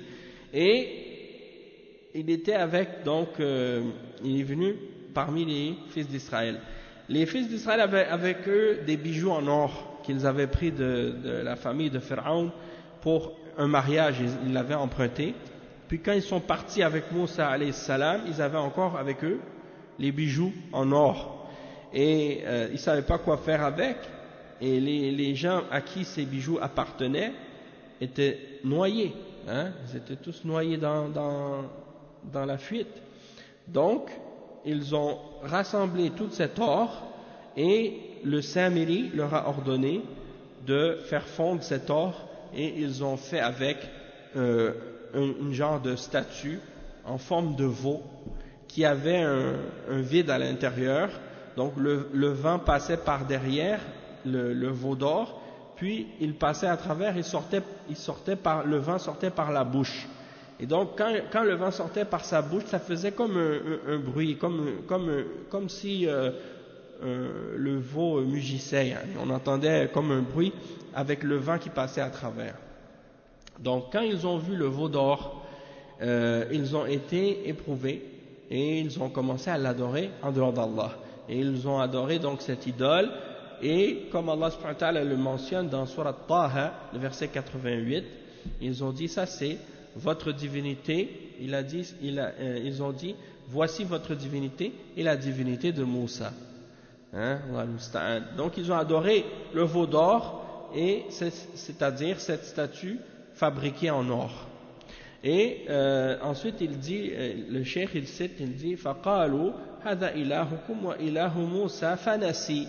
Speaker 1: Et il était avec, donc, euh, il est venu parmi les fils d'Israël. Les fils d'Israël avaient avec eux des bijoux en or qu'ils avaient pris de, de la famille de Pharaon pour un mariage, ils l'avaient emprunté. Puis quand ils sont partis avec Moussa alayhi salam, ils avaient encore avec eux les bijoux en or. Et euh, ils ne savaient pas quoi faire avec. Et les, les gens à qui ces bijoux appartenaient étaient noyés. Hein? Ils étaient tous noyés dans, dans, dans la fuite. Donc, ils ont rassemblé tout cet or, et le Samiri leur a ordonné de faire fondre cet or, et ils ont fait avec euh, un, un genre de statue en forme de veau qui avait un, un vide à l'intérieur. Donc le, le vent passait par derrière le, le veau d'or, puis il passait à travers, il sortait, il sortait par, le vent sortait par la bouche. Et donc, quand, quand le vent sortait par sa bouche, ça faisait comme un, un, un bruit, comme, comme, comme si euh, euh, le veau mugissait. Hein. On entendait comme un bruit avec le vent qui passait à travers. Donc, quand ils ont vu le veau d'or, euh, ils ont été éprouvés et ils ont commencé à l'adorer en dehors d'Allah. Et ils ont adoré donc cette idole. Et comme Allah subhanahu wa ta'ala le mentionne dans Surat Taha, le verset quatre-vingt-huit, ils ont dit ça c'est votre divinité, il a dit, il a, euh, ils ont dit, voici votre divinité et la divinité de Moussa. Hein, donc ils ont adoré le veau d'or, et c'est-à-dire cette statue fabriquée en or. Et euh, ensuite il dit, le cheikh il cite, il dit فَقَالُوا هَذَا إِلَهُكُمْ وَإِلَهُ مُوسَى فَنَسِي.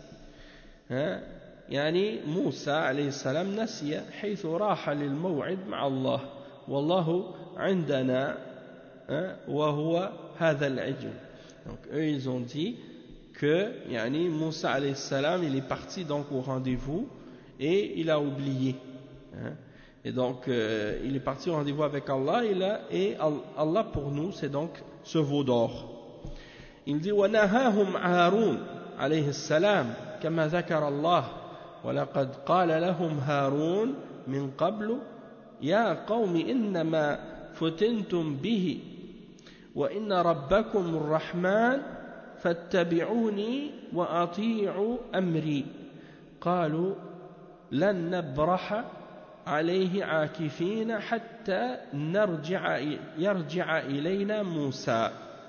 Speaker 1: يعني موسى عليه السلام نسي حيث راح للموعد مع الله والله عندنا وهو هذا العجل. Donc eux ils ont dit que yani, Moussa alayhi salam il est parti donc au rendez-vous et il a oublié. Hein? Et donc euh, il est parti au rendez-vous avec Allah et, là, et Allah pour nous c'est donc ce veau d'or. Il dit وَنَهَاهُمْ هَارُونَ عليه السلام كما ذكر الله ولقد قال لهم هارون من قبل يا قوم إنما فتنتم به وإن ربكم الرحمن فاتبعوني وأطيعوا أمري قالوا لن نبرح عليه عاكفين حتى نرجع يرجع إلينا موسى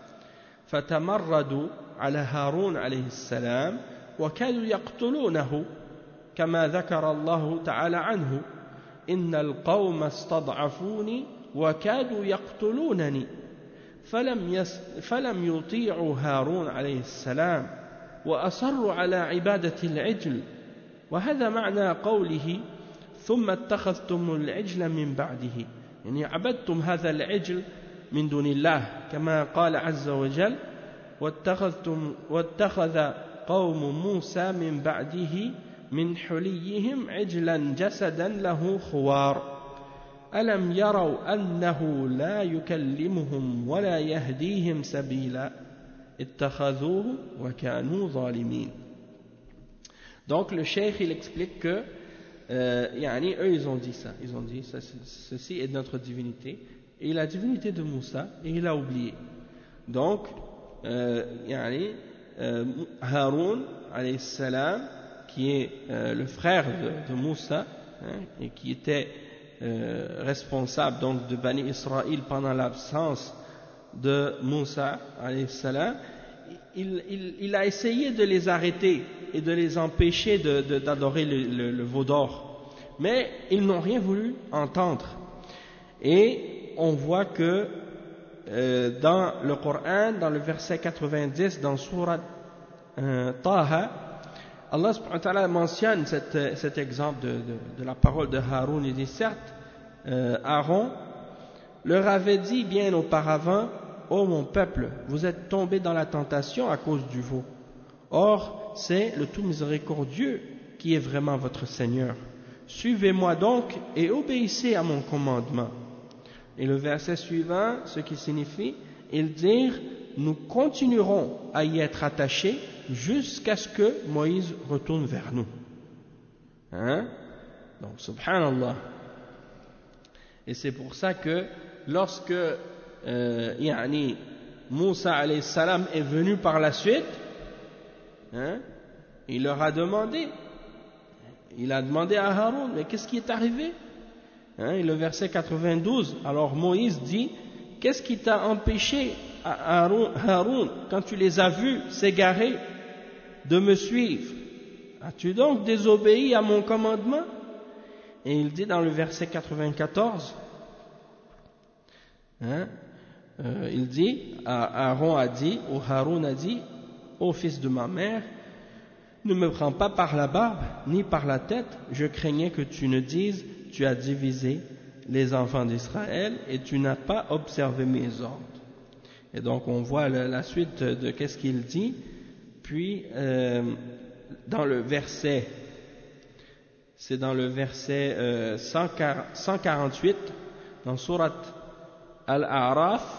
Speaker 1: فتمردوا على هارون عليه السلام وكادوا يقتلونه كما ذكر الله تعالى عنه إن القوم استضعفوني وكادوا يقتلونني فلم, يس فلم يطيعوا هارون عليه السلام وأصروا على عبادة العجل وهذا معنى قوله ثم اتخذتم العجل من بعده يعني عبدتم هذا العجل من دون الله كما قال عز وجل واتخذتم واتخذ قوم موسى من بعده من حليهم عجلا جسدا له خوار ألم يروا أنه لا يكلمهم ولا يهديهم سبيلا اتخذوه وكانوا ظالمين. Donc le cheikh il explique que euh, yani, eux ils ont dit ça, ils ont dit ça, ceci est notre divinité et la divinité de Moussa et il a oublié. Donc euh, yani, euh, Haroun alayhi salam qui est euh, le frère de, de Moussa hein, et qui était euh, responsable donc de Bani Israël pendant l'absence de Moussa alayhi salam, il, il, il a essayé de les arrêter et de les empêcher de, de, d'adorer le, le, le veau d'or, mais ils n'ont rien voulu entendre. Et on voit que euh, dans le Coran, dans le verset quatre-vingt-dix, dans Surat euh, Taha, Allah subhanahu wa ta'ala mentionne cet, cet exemple de, de, de la parole de Haroun. Il dit certes, euh, Aaron leur avait dit bien auparavant, ô mon peuple, vous êtes tombés dans la tentation à cause du veau. Or, c'est le tout miséricordieux qui est vraiment votre Seigneur. Suivez-moi donc et obéissez à mon commandement. Et le verset suivant, ce qui signifie, il dit, nous continuerons à y être attachés jusqu'à ce que Moïse retourne vers nous. Hein? Donc, subhanallah. Et c'est pour ça que lorsque euh, yani, Moussa alayhi salam est venu par la suite, hein, il leur a demandé, il a demandé à Haroun, mais qu'est-ce qui est arrivé? Hein, et le verset quatre-vingt-douze, alors Moïse dit, qu'est-ce qui t'a empêché, Haroun, quand tu les as vus s'égarer, de me suivre? As-tu donc désobéi à mon commandement? Et il dit dans le verset quatre-vingt-quatorze, hein, euh, il dit, Aaron a dit, ou Haroun a dit, ô fils de ma mère, ne me prends pas par la barbe, ni par la tête, je craignais que tu ne dises, tu as divisé les enfants d'Israël et tu n'as pas observé mes ordres. Et donc on voit la, la suite de qu'est-ce qu'il dit, puis euh, dans le verset, c'est dans le verset euh, cent quarante-huit, dans Surat Al-A'raf,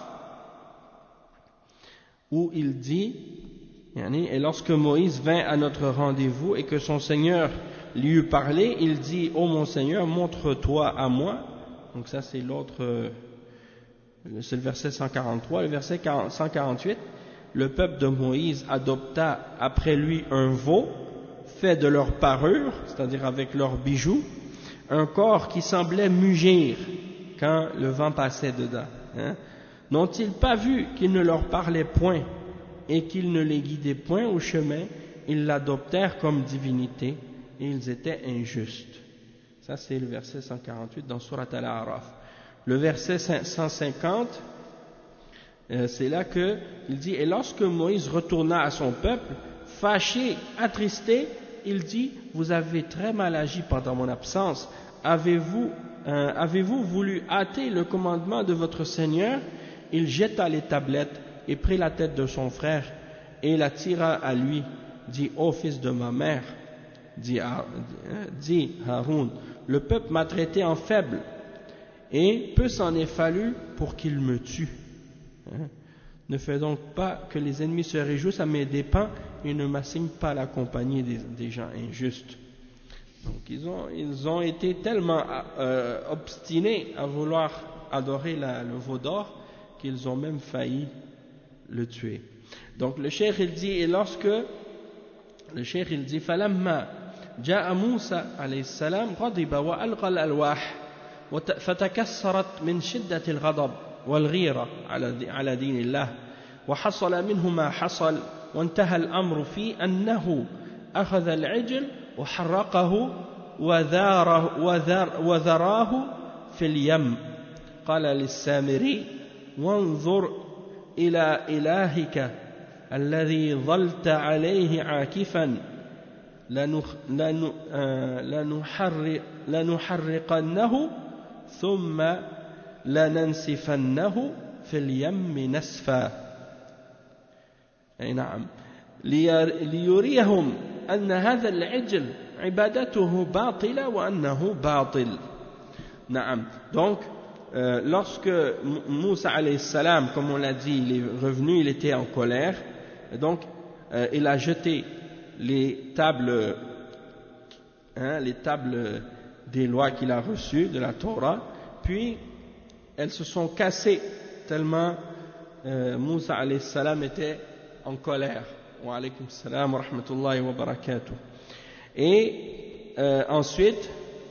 Speaker 1: où il dit, et lorsque Moïse vint à notre rendez-vous et que son Seigneur lui eut parlé, il dit, ô mon Seigneur, montre-toi à moi. Donc ça c'est l'autre, c'est le verset cent quarante-trois. Le verset cent quarante-huit, le peuple de Moïse adopta après lui un veau fait de leur parure, c'est-à-dire avec leurs bijoux, un corps qui semblait mugir quand le vent passait dedans. Hein? N'ont-ils pas vu qu'il ne leur parlait point et qu'il ne les guidait point au chemin? Ils l'adoptèrent comme divinité et ils étaient injustes. Ça c'est le verset cent quarante-huit dans Surat Al-A'raf. le verset cent cinquante, euh, c'est là que il dit, et lorsque Moïse retourna à son peuple, fâché, attristé, il dit, vous avez très mal agi pendant mon absence, avez-vous euh, avez-vous voulu hâter le commandement de votre Seigneur? Il jeta les tablettes et prit la tête de son frère et la tira à lui, dit, ô fils de ma mère, dit, dit Haroun, le peuple m'a traité en faible, et peu s'en est fallu pour qu'il me tue. Hein? Ne fais donc pas que les ennemis se réjouissent à mes dépens et ne m'assigne pas la compagnie des, des gens injustes. Donc ils ont, ils ont été tellement euh, obstinés à vouloir adorer la, le veau d'or qu'ils ont même failli le tuer. Donc le cheikh il dit, et lorsque le cheikh il dit, فَلَمَّا جاء موسى عليه السلام غضب وألقى الألواح فتكسرت من شدة الغضب والغيرة على دين الله وحصل منه ما حصل وانتهى الأمر في أنه أخذ العجل وحرقه وذاره وذر وذراه في اليم. قال للسامري وانظر إلى إلهك الذي ظلت عليه عاكفا لنحرقنه ثم لننسفنه في اليم نسفا. أي نعم، ليريهم أن هذا العجل عبادته باطلة وأنه باطل. نعم. Donc euh, lorsque Moussa alayhi salam, comme on l'a dit, il est revenu, il était en colère, et donc euh, il a jeté les tables, hein, les tables des lois qu'il a reçues de la Torah, puis elles se sont cassées tellement euh, Moussa alayhi salam était en colère. Wa alaykum salam wa rahmatullahi wa barakatuh. Et euh, ensuite,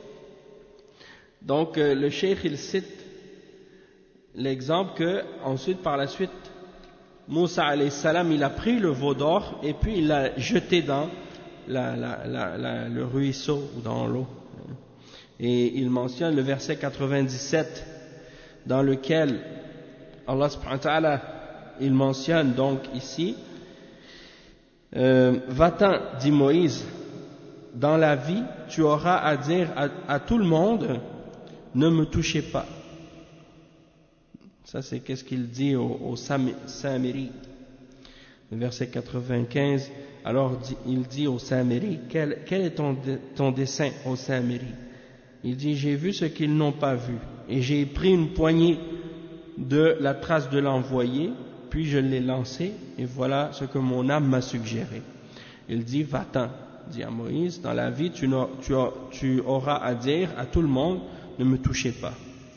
Speaker 1: donc euh, le cheikh il cite l'exemple que ensuite par la suite Moussa alayhi salam il a pris le veau d'or et puis il l'a jeté dans la, la, la, la, le ruisseau ou dans l'eau. Et il mentionne le verset quatre-vingt-dix-sept dans lequel Allah subhanahu wa ta'ala il mentionne donc ici euh, va-t'en, dit Moïse, dans la vie tu auras à dire à, à tout le monde, ne me touchez pas. Ça c'est qu'est-ce qu'il dit au, au Samiri, le verset quatre-vingt-quinze. Alors il dit au Samiri, quel, quel est ton, ton dessein au Samiri? Il dit, j'ai vu ce qu'ils n'ont pas vu et j'ai pris une poignée de la trace de l'envoyé, puis je l'ai lancé et voilà ce que mon âme m'a suggéré. Il dit, va-t'en, dit à Moïse, dans la vie tu, tu, tu auras à dire à tout le monde, ne me touchez pas.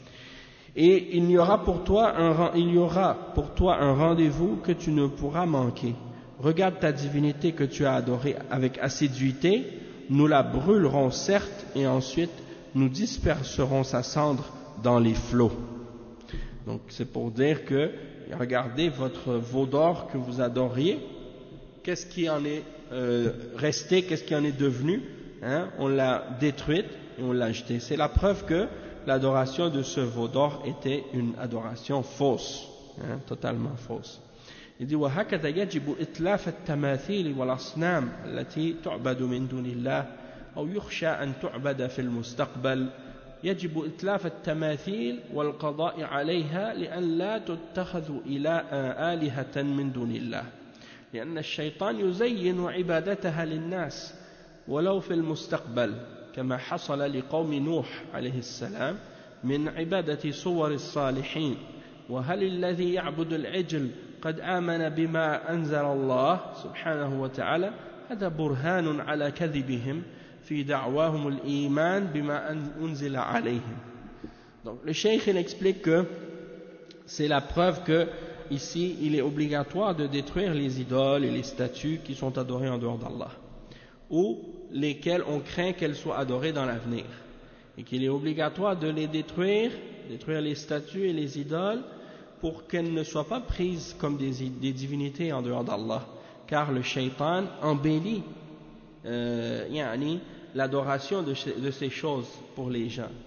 Speaker 1: Et il y aura pour toi un, il y aura pour toi un rendez-vous que tu ne pourras manquer. Regarde ta divinité que tu as adorée avec assiduité, nous la brûlerons certes et ensuite nous disperserons sa cendre dans les flots. Donc c'est pour dire que regardez votre veau d'or que vous adoriez, qu'est-ce qui en est euh, resté, qu'est-ce qui en est devenu, hein? On l'a détruite et on l'a jetée. C'est la preuve que l'adoration de ce veau d'or était une adoration fausse, hein, totalement fausse. Il dit وهكذا يجب إتلاف التماثيل والأصنام التي تعبد من دون الله أو يخشى أن تعبد في المستقبل. يجب إتلاف التماثيل والقضاء عليها لأن لا تتخذ آلهة من دون الله لأن الشيطان يزين عبادتها للناس ولو في المستقبل كما حصل لقوم نوح عليه السلام من عبادة صور الصالحين. وهل الذي يعبد العجل قد آمن بما أنزل الله سبحانه وتعالى؟ هذا برهان على كذبهم في دعواهم الإيمان بما أنزل عليهم. Donc le cheikh il explique que c'est la preuve que ici il est obligatoire de détruire les idoles et les statues qui sont adorées en dehors d'Allah ou lesquelles on craint qu'elles soient adorées dans l'avenir, et qu'il est obligatoire de les détruire, détruire les statues et les idoles pour qu'elles ne soient pas prises comme des, des divinités en dehors d'Allah, car le shaitan embellit euh, yani, l'adoration de, de ces choses pour les gens.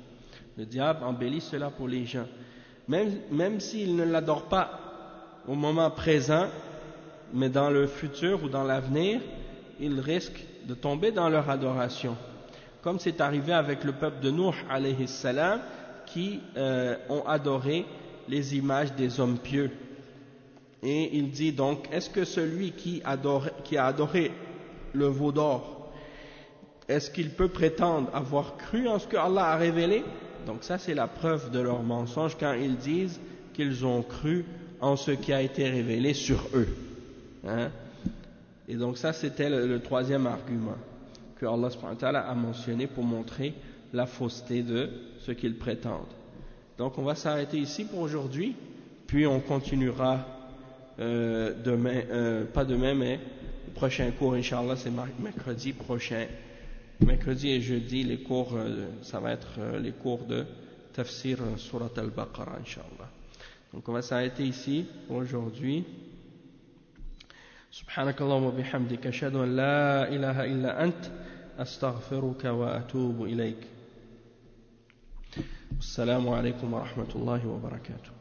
Speaker 1: Le diable embellit cela pour les gens. Même, même s'ils ne l'adorent pas au moment présent, mais dans le futur ou dans l'avenir, ils risquent de tomber dans leur adoration. Comme c'est arrivé avec le peuple de Nuh, alayhi salam, qui euh, ont adoré les images des hommes pieux. Et il dit donc, est-ce que celui qui, adore, qui a adoré le veau d'or, est-ce qu'il peut prétendre avoir cru en ce que Allah a révélé? Donc ça c'est la preuve de leur mensonge quand ils disent qu'ils ont cru en ce qui a été révélé sur eux. Hein? Et donc ça c'était le, le troisième argument que Allah subhanahu wa ta'ala a mentionné pour montrer la fausseté de ce qu'ils prétendent. Donc on va s'arrêter ici pour aujourd'hui, puis on continuera euh, demain, euh, pas demain mais le prochain cours Inch'Allah c'est mercredi prochain. Mercredi et jeudi, les cours, euh, ça va être euh, les cours de Tafsir euh, Surat al-Baqarah, Inch'Allah. Donc on va s'arrêter ici aujourd'hui. Subhanakallahumma wa bihamdika, ashhadu an la ilaha illa ant, astaghfiruka wa atubu ilayk. Assalamu alaikum wa rahmatullahi wa barakatuh.